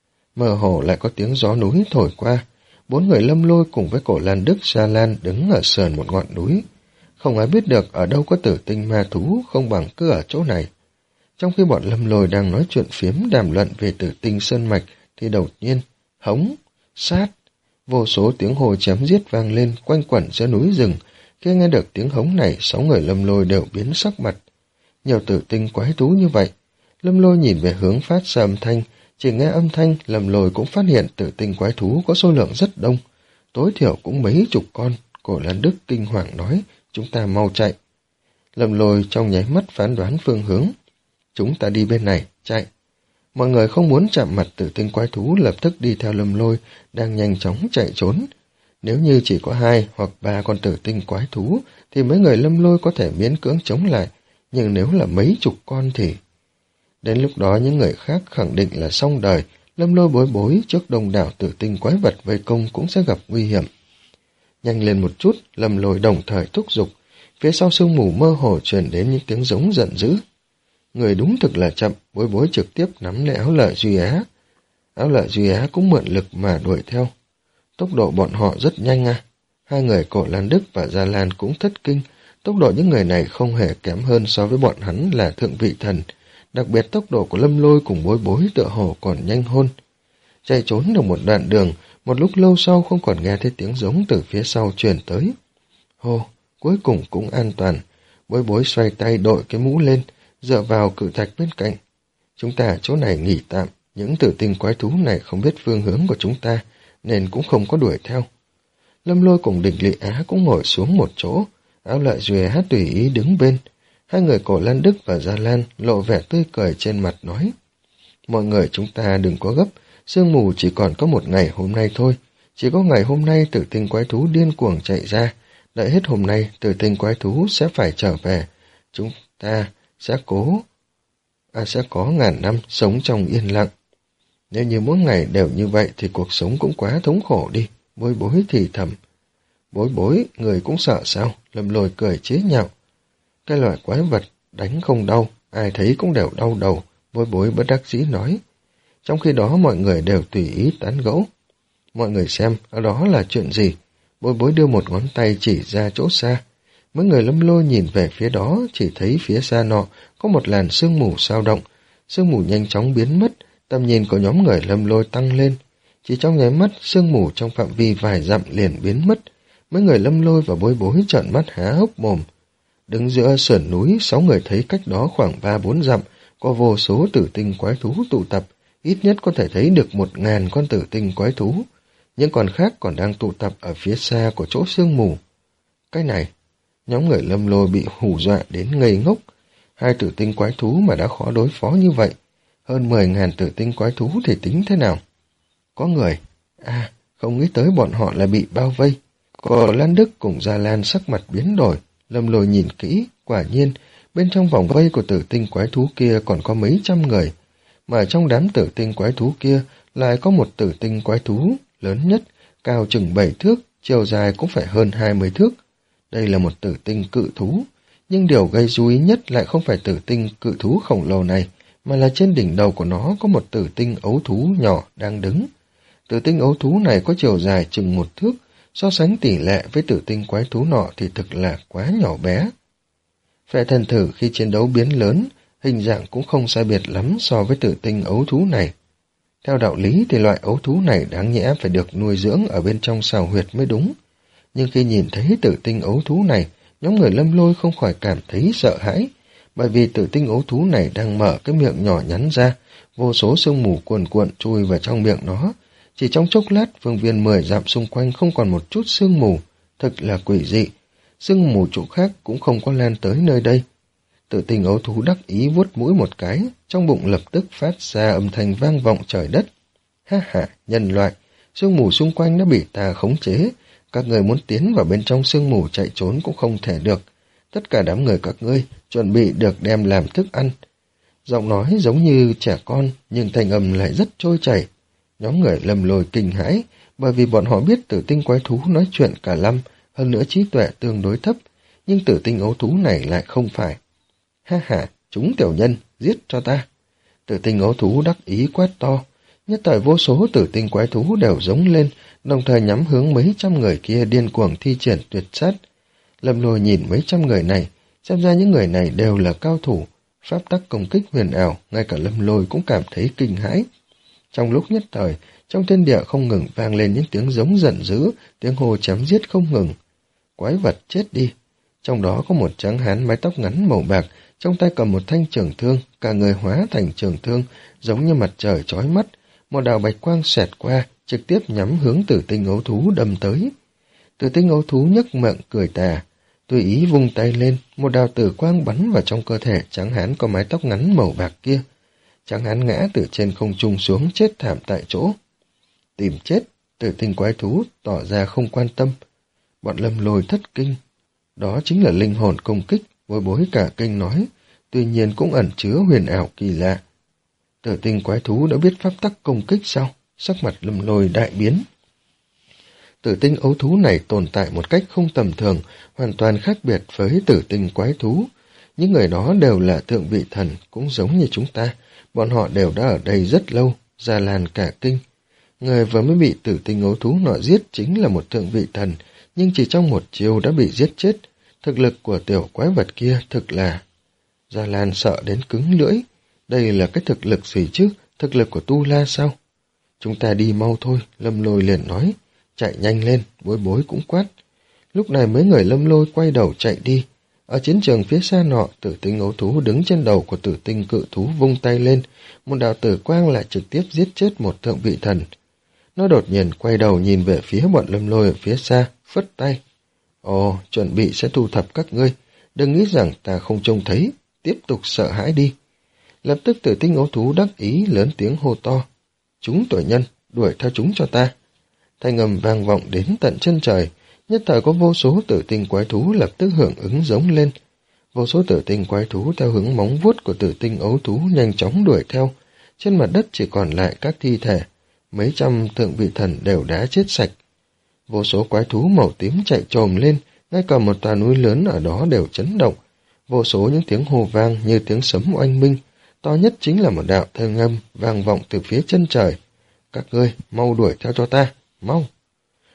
Mơ hồ lại có tiếng gió núi thổi qua, bốn người Lâm Lôi cùng với Cổ Lan Đức, Gia Lan đứng ở sườn một ngọn núi. Không ai biết được ở đâu có tử tinh ma thú, không bằng cứ ở chỗ này. Trong khi bọn Lâm Lôi đang nói chuyện phiếm đàm luận về tử tinh sơn mạch thì đột nhiên, hống, sát, vô số tiếng hò chém giết vang lên quanh quẩn giữa núi rừng. Khi nghe được tiếng hống này, sáu người Lâm Lôi đều biến sắc mặt. Nhiều tử tinh quái thú như vậy, Lâm Lôi nhìn về hướng phát ra âm thanh, chỉ nghe âm thanh, Lâm Lôi cũng phát hiện tử tinh quái thú có số lượng rất đông, tối thiểu cũng mấy chục con. Cổ Lan Đức kinh hoàng nói, chúng ta mau chạy. Lâm Lôi trong nháy mắt phán đoán phương hướng. Chúng ta đi bên này, chạy. Mọi người không muốn chạm mặt tử tinh quái thú lập tức đi theo Lâm Lôi, đang nhanh chóng chạy trốn. Nếu như chỉ có hai hoặc ba con tử tinh quái thú, thì mấy người Lâm Lôi có thể miễn cưỡng chống lại, nhưng nếu là mấy chục con thì... Đến lúc đó những người khác khẳng định là xong đời, Lâm Lôi bối bối trước đông đảo tử tinh quái vật vây công cũng sẽ gặp nguy hiểm. Nhanh lên một chút, Lâm Lôi đồng thời thúc giục, phía sau sương mù mơ hồ truyền đến những tiếng giống giận dữ. Người đúng thực là chậm, bối bối trực tiếp nắm lấy Áo Lợi Duy Á. Áo Lợi Duy Á cũng mượn lực mà đuổi theo. Tốc độ bọn họ rất nhanh à. Hai người Cổ Lan Đức và Gia Lan cũng thất kinh, tốc độ những người này không hề kém hơn so với bọn hắn là thượng vị thần, đặc biệt tốc độ của Lâm Lôi cùng bối bối tựa hồ còn nhanh hơn. Chạy trốn được một đoạn đường, một lúc lâu sau không còn nghe thấy tiếng giống từ phía sau truyền tới. Hô, cuối cùng cũng an toàn. Bối bối xoay tay đội cái mũ lên, dựa vào cự thạch bên cạnh. Chúng ta ở chỗ này nghỉ tạm, những tử tinh quái thú này không biết phương hướng của chúng ta, nên cũng không có đuổi theo. Lâm Lôi cùng Địch Lị Á cũng ngồi xuống một chỗ, Áo Lợi Duy Á tùy ý đứng bên. Hai người Cổ Lan Đức và Gia Lan lộ vẻ tươi cười trên mặt nói. Mọi người chúng ta đừng có gấp, sương mù chỉ còn có một ngày hôm nay thôi. Chỉ có ngày hôm nay tử tinh quái thú điên cuồng chạy ra, đợi hết hôm nay tử tinh quái thú sẽ phải trở về. Chúng ta sẽ cố, à sẽ có ngàn năm sống trong yên lặng. Nếu như mỗi ngày đều như vậy thì cuộc sống cũng quá thống khổ đi, bối bối thì thầm. Bối bối, người cũng sợ sao? Lâm Lôi cười chế nhạo. Cái loại quái vật đánh không đau, ai thấy cũng đều đau đầu, bối bối bất đắc dĩ nói. Trong khi đó mọi người đều tùy ý tán gẫu. Mọi người xem, ở đó là chuyện gì? Bối Bối đưa một ngón tay chỉ ra chỗ xa. Mấy người Lâm Lôi nhìn về phía đó, chỉ thấy phía xa nọ có một làn sương mù sao động. Sương mù nhanh chóng biến mất, tầm nhìn của nhóm người Lâm Lôi tăng lên. Chỉ trong nháy mắt, sương mù trong phạm vi vài dặm liền biến mất. Mấy người Lâm Lôi và Bối Bối trợn mắt há hốc mồm. Đứng giữa sườn núi, sáu người thấy cách đó khoảng ba bốn dặm, có vô số tử tinh quái thú tụ tập, ít nhất có thể thấy được một ngàn con tử tinh quái thú. Những con khác còn đang tụ tập ở phía xa của chỗ sương mù. Cái này, nhóm người Lâm Lôi bị hù dọa đến ngây ngốc. Hai tử tinh quái thú mà đã khó đối phó như vậy. Hơn mười ngàn tử tinh quái thú thì tính thế nào? Có người, à, không nghĩ tới bọn họ là bị bao vây. Có Lan Đức cùng Gia Lan sắc mặt biến đổi. Lâm Lôi nhìn kỹ, quả nhiên, bên trong vòng vây của tử tinh quái thú kia còn có mấy trăm người. Mà trong đám tử tinh quái thú kia lại có một tử tinh quái thú lớn nhất, cao chừng bảy thước, chiều dài cũng phải hơn hai mươi thước. Đây là một tử tinh cự thú, nhưng điều gây chú ý nhất lại không phải tử tinh cự thú khổng lồ này, mà là trên đỉnh đầu của nó có một tử tinh ấu thú nhỏ đang đứng. Tử tinh ấu thú này có chiều dài chừng một thước, so sánh tỷ lệ với tử tinh quái thú nọ thì thực là quá nhỏ bé. Phệ thần thử khi chiến đấu biến lớn, hình dạng cũng không sai biệt lắm so với tử tinh ấu thú này. Theo đạo lý thì loại ấu thú này đáng nhẽ phải được nuôi dưỡng ở bên trong sào huyệt mới đúng. Nhưng khi nhìn thấy tử tinh ấu thú này, nhóm người Lâm Lôi không khỏi cảm thấy sợ hãi, bởi vì tử tinh ấu thú này đang mở cái miệng nhỏ nhắn ra, vô số sương mù cuồn cuộn chui vào trong miệng nó. Chỉ trong chốc lát, phương viên mười dặm xung quanh không còn một chút sương mù, thật là quỷ dị. Sương mù chỗ khác cũng không có lan tới nơi đây. Tử tinh ấu thú đắc ý vuốt mũi một cái, trong bụng lập tức phát ra âm thanh vang vọng trời đất. Ha ha, nhân loại, sương mù xung quanh đã bị ta khống chế, các người muốn tiến vào bên trong sương mù chạy trốn cũng không thể được. Tất cả đám người các ngươi chuẩn bị được đem làm thức ăn. Giọng nói giống như trẻ con, nhưng thanh âm lại rất trôi chảy. Nhóm người Lâm Lôi kinh hãi, bởi vì bọn họ biết tử tinh quái thú nói chuyện cả lăm, hơn nữa trí tuệ tương đối thấp, nhưng tử tinh ấu thú này lại không phải. Ha ha, chúng tiểu nhân, giết cho ta. Tử tinh ấu thú đắc ý quát to, nhất thời vô số tử tinh quái thú đều giống lên, đồng thời nhắm hướng mấy trăm người kia điên cuồng thi triển tuyệt sát. Lâm Lôi nhìn mấy trăm người này, xem ra những người này đều là cao thủ, pháp tắc công kích huyền ảo, ngay cả Lâm Lôi cũng cảm thấy kinh hãi. Trong lúc nhất thời, trong thiên địa không ngừng vang lên những tiếng giống giận dữ, tiếng hô chém giết không ngừng. Quái vật chết đi. Trong đó có một tráng hán mái tóc ngắn màu bạc, trong tay cầm một thanh trường thương, cả người hóa thành trường thương, giống như mặt trời chói mắt. Một đạo bạch quang xẹt qua, trực tiếp nhắm hướng tử tinh ấu thú đâm tới. Tử tinh ấu thú nhếch miệng cười tà, tùy ý vung tay lên, một đạo tử quang bắn vào trong cơ thể tráng hán có mái tóc ngắn màu bạc kia. Tráng hán ngã từ trên không trung xuống, chết thảm tại chỗ. Tìm chết, tử tinh quái thú tỏ ra không quan tâm. Bọn Lâm Lôi thất kinh. Đó chính là linh hồn công kích, Bối Bối cả kinh nói, tuy nhiên cũng ẩn chứa huyền ảo kỳ lạ. Tử tinh quái thú đã biết pháp tắc công kích sao? Sắc mặt Lâm Lôi đại biến. Tử tinh ấu thú này tồn tại một cách không tầm thường, hoàn toàn khác biệt với tử tinh quái thú. Những người đó đều là thượng vị thần, cũng giống như chúng ta. Bọn họ đều đã ở đây rất lâu, Gia Lan cả kinh. Người vừa mới bị tử tinh ấu thú nọ giết chính là một thượng vị thần, nhưng chỉ trong một chiều đã bị giết chết. Thực lực của tiểu quái vật kia thực là... Gia Lan sợ đến cứng lưỡi. Đây là cái thực lực gì chứ? Thực lực của Tu La sao? Chúng ta đi mau thôi, Lâm Lôi liền nói. Chạy nhanh lên, Bối Bối cũng quát. Lúc này mấy người Lâm Lôi quay đầu chạy đi. Ở chiến trường phía xa nọ, tử tinh ấu thú đứng trên đầu của tử tinh cự thú vung tay lên. Một đạo tử quang lại trực tiếp giết chết một thượng vị thần. Nó đột nhiên quay đầu nhìn về phía bọn Lâm Lôi ở phía xa, phất tay. Ồ, chuẩn bị sẽ thu thập các ngươi. Đừng nghĩ rằng ta không trông thấy, tiếp tục sợ hãi đi. Lập tức tử tinh ấu thú đắc ý lớn tiếng hô to. Chúng tội nhân, đuổi theo chúng cho ta. Thanh âm vang vọng đến tận chân trời, nhất thời có vô số tử tinh quái thú lập tức hưởng ứng giống lên. Vô số tử tinh quái thú theo hướng móng vuốt của tử tinh ấu thú nhanh chóng đuổi theo. Trên mặt đất chỉ còn lại các thi thể, mấy trăm thượng vị thần đều đã chết sạch. Vô số quái thú màu tím chạy trồm lên, ngay cả một tòa núi lớn ở đó đều chấn động. Vô số những tiếng hô vang như tiếng sấm oanh minh, to nhất chính là một đạo thanh âm vang vọng từ phía chân trời. Các ngươi mau đuổi theo cho ta, mau.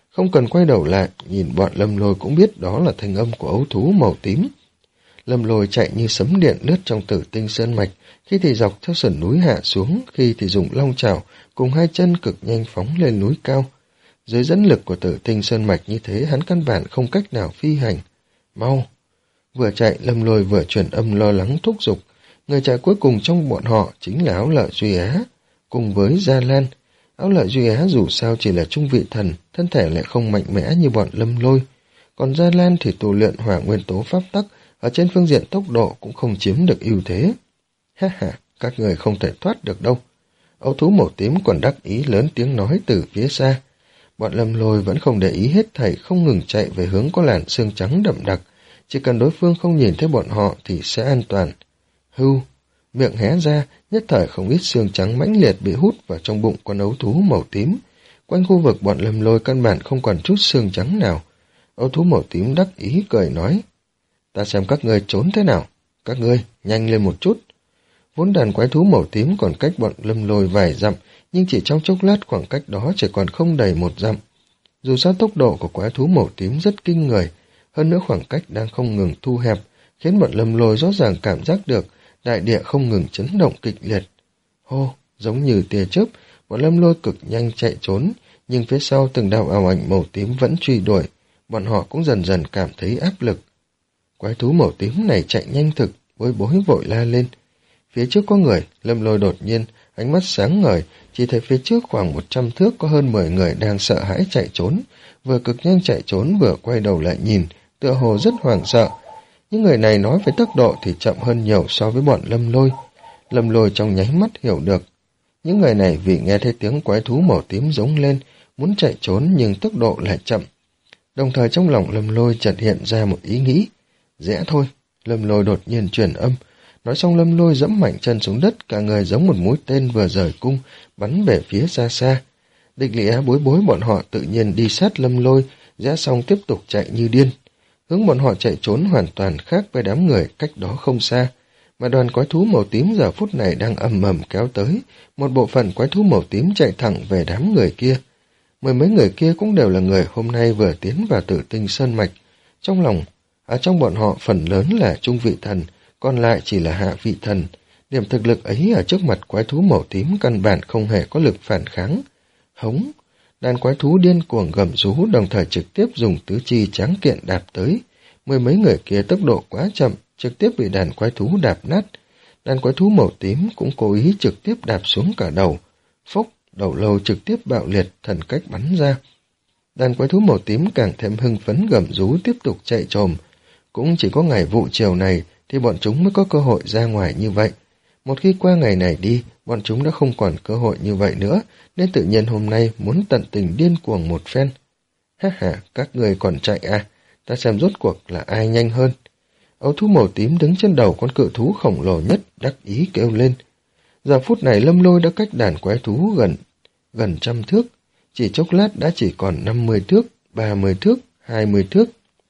Không cần quay đầu lại, nhìn bọn Lâm Lôi cũng biết đó là thanh âm của ấu thú màu tím. Lâm Lôi chạy như sấm điện lướt trong Tử Tinh Sơn Mạch, khi thì dọc theo sườn núi hạ xuống, khi thì dùng long chảo cùng hai chân cực nhanh phóng lên núi cao. Dưới dẫn lực của Tử Tinh Sơn Mạch như thế, hắn căn bản không cách nào phi hành. Mau! Vừa chạy, Lâm Lôi vừa truyền âm lo lắng thúc giục. Người chạy cuối cùng trong bọn họ chính là Áo Lợi Duy Á, cùng với Gia Lan. Áo Lợi Duy Á dù sao chỉ là trung vị thần, thân thể lại không mạnh mẽ như bọn Lâm Lôi. Còn Gia Lan thì tu luyện hỏa nguyên tố pháp tắc, ở trên phương diện tốc độ cũng không chiếm được ưu thế. Ha ha, các người không thể thoát được đâu. Ấu thú màu tím còn đắc ý lớn tiếng nói từ phía xa. Bọn Lâm Lôi vẫn không để ý hết thảy, không ngừng chạy về hướng có làn xương trắng đậm đặc. Chỉ cần đối phương không nhìn thấy bọn họ thì sẽ an toàn. Hưu, miệng hé ra, nhất thời không ít xương trắng mãnh liệt bị hút vào trong bụng con ấu thú màu tím. Quanh khu vực bọn Lâm Lôi căn bản không còn chút xương trắng nào. Ấu thú màu tím đắc ý cười nói. Ta xem các ngươi trốn thế nào. Các ngươi, nhanh lên một chút. Vốn đàn quái thú màu tím còn cách bọn Lâm Lôi vài dặm, nhưng chỉ trong chốc lát khoảng cách đó chỉ còn không đầy một dặm. Dù sao tốc độ của quái thú màu tím rất kinh người, hơn nữa khoảng cách đang không ngừng thu hẹp, khiến bọn Lâm Lôi rõ ràng cảm giác được đại địa không ngừng chấn động kịch liệt. Hô, giống như tia chớp, bọn Lâm Lôi cực nhanh chạy trốn, nhưng phía sau từng đạo ảo ảnh màu tím vẫn truy đuổi, bọn họ cũng dần dần cảm thấy áp lực. Quái thú màu tím này chạy nhanh thực, bối bối vội la lên. Phía trước có người, Lâm Lôi đột nhiên, ánh mắt sáng ngời, chỉ thấy phía trước khoảng một trăm thước có hơn mười người đang sợ hãi chạy trốn, vừa cực nhanh chạy trốn vừa quay đầu lại nhìn, tựa hồ rất hoảng sợ. Những người này nói với tốc độ thì chậm hơn nhiều so với bọn Lâm Lôi. Lâm Lôi trong nháy mắt hiểu được. Những người này vì nghe thấy tiếng quái thú màu tím giống lên, muốn chạy trốn nhưng tốc độ lại chậm. Đồng thời trong lòng Lâm Lôi chợt hiện ra một ý nghĩ. Rẽ thôi, Lâm Lôi đột nhiên truyền âm. Nói xong Lâm Lôi dẫm mạnh chân xuống đất, cả người giống một mũi tên vừa rời cung, bắn về phía xa xa. Địch Lị Á bối bối bọn họ tự nhiên đi sát Lâm Lôi, rẽ xong tiếp tục chạy như điên. Hướng bọn họ chạy trốn hoàn toàn khác với đám người cách đó không xa, mà đoàn quái thú màu tím giờ phút này đang ầm ầm kéo tới, một bộ phận quái thú màu tím chạy thẳng về đám người kia. Mười mấy người kia cũng đều là người hôm nay vừa tiến vào Tử Tinh Sơn Mạch. Trong lòng, ở trong bọn họ phần lớn là trung vị thần, còn lại chỉ là hạ vị thần. Điểm thực lực ấy ở trước mặt quái thú màu tím căn bản không hề có lực phản kháng. Hống! Đàn quái thú điên cuồng gầm rú, đồng thời trực tiếp dùng tứ chi tráng kiện đạp tới. Mười mấy người kia tốc độ quá chậm, trực tiếp bị đàn quái thú đạp nát. Đàn quái thú màu tím cũng cố ý trực tiếp đạp xuống cả đầu. Phốc, đầu lâu trực tiếp bạo liệt, thần cách bắn ra. Đàn quái thú màu tím càng thêm hưng phấn gầm rú tiếp tục chạy trồm. Cũng chỉ có ngày vụ chiều này thì bọn chúng mới có cơ hội ra ngoài như vậy. Một khi qua ngày này đi, bọn chúng đã không còn cơ hội như vậy nữa, nên tự nhiên hôm nay muốn tận tình điên cuồng một phen. Ha ha, các người còn chạy à? Ta xem rốt cuộc là ai nhanh hơn. Ấu thú màu tím đứng trên đầu con cự thú khổng lồ nhất, đắc ý kêu lên. Giờ phút này Lâm Lôi đã cách đàn quái thú gần gần trăm thước, chỉ chốc lát đã chỉ còn năm mươi thước, ba mươi thước, hai mươi thước.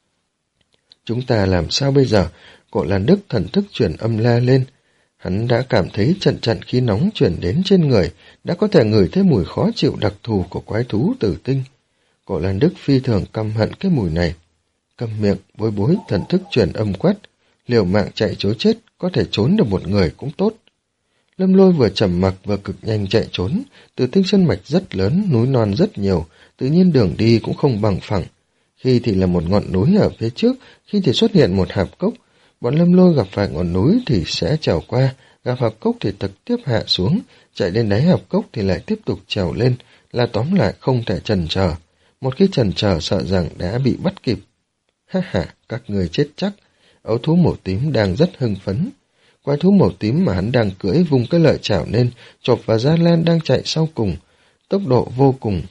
Chúng ta làm sao bây giờ? Cổ Lan Đức thần thức truyền âm la lên. Hắn đã cảm thấy trận trận khí nóng chuyển đến trên người, đã có thể ngửi thấy mùi khó chịu đặc thù của quái thú tử tinh. Cổ Lan Đức phi thường căm hận cái mùi này. Câm miệng, bối bối thần thức truyền âm quát, liều mạng chạy trối chết, có thể trốn được một người cũng tốt. Lâm Lôi vừa trầm mặc vừa cực nhanh chạy trốn, Tử Tinh Sơn Mạch rất lớn, núi non rất nhiều, tự nhiên đường đi cũng không bằng phẳng. Khi thì là một ngọn núi ở phía trước, khi thì xuất hiện một hạp cốc. Bọn Lâm Lôi gặp phải ngọn núi thì sẽ trèo qua, gặp hạp cốc thì trực tiếp hạ xuống, chạy đến đáy hạp cốc thì lại tiếp tục trèo lên, là tóm lại không thể chần chờ. Một khi chần chờ sợ rằng đã bị bắt kịp. Ha ha, các người chết chắc. Ấu thú màu tím đang rất hưng phấn. Quái thú màu tím mà hắn đang cưỡi vung cái lợi chảo lên, chộp vào Gia Lan đang chạy sau cùng, tốc độ vô cùng.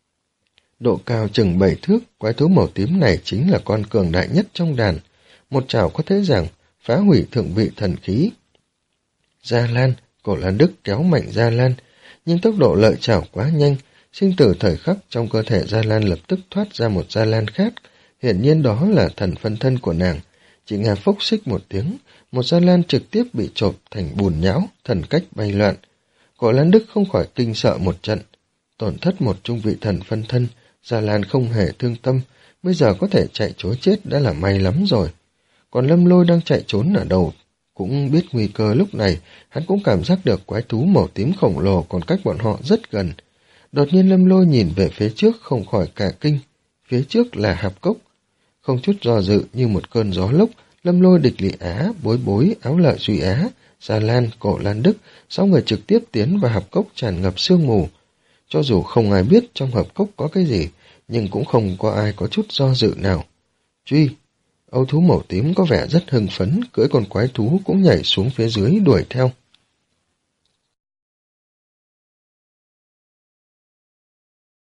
Độ cao chừng bảy thước, quái thú màu tím này chính là con cường đại nhất trong đàn. Một chảo có thể rằng phá hủy thượng vị thần khí. Gia Lan, Cổ Lan Đức kéo mạnh Gia Lan, nhưng tốc độ lợi chảo quá nhanh, sinh tử thời khắc trong cơ thể Gia Lan lập tức thoát ra một Gia Lan khác. Hiển nhiên đó là thần phân thân của nàng. Chỉ nghe phốc xích một tiếng, một Gia Lan trực tiếp bị chộp thành bùn nhão, thần cách bay loạn. Cổ Lan Đức không khỏi kinh sợ một trận. Tổn thất một trung vị thần phân thân, Gia Lan không hề thương tâm, bây giờ có thể chạy trối chết đã là may lắm rồi. Còn Lâm Lôi đang chạy trốn ở đầu, cũng biết nguy cơ. Lúc này, hắn cũng cảm giác được quái thú màu tím khổng lồ còn cách bọn họ rất gần. Đột nhiên Lâm Lôi nhìn về phía trước không khỏi cả kinh, phía trước là hạp cốc. Không chút do dự như một cơn gió lốc, Lâm Lôi, Địch Lị Á, Bối Bối, Áo Lợi Duy Á, Gia Lan, Cổ Lan Đức, sáu người trực tiếp tiến vào hạp cốc tràn ngập sương mù. Cho dù không ai biết trong hạp cốc có cái gì, nhưng cũng không có ai có chút do dự nào. Truy! Âu thú màu tím có vẻ rất hưng phấn, cưỡi con quái thú cũng nhảy xuống phía dưới đuổi theo.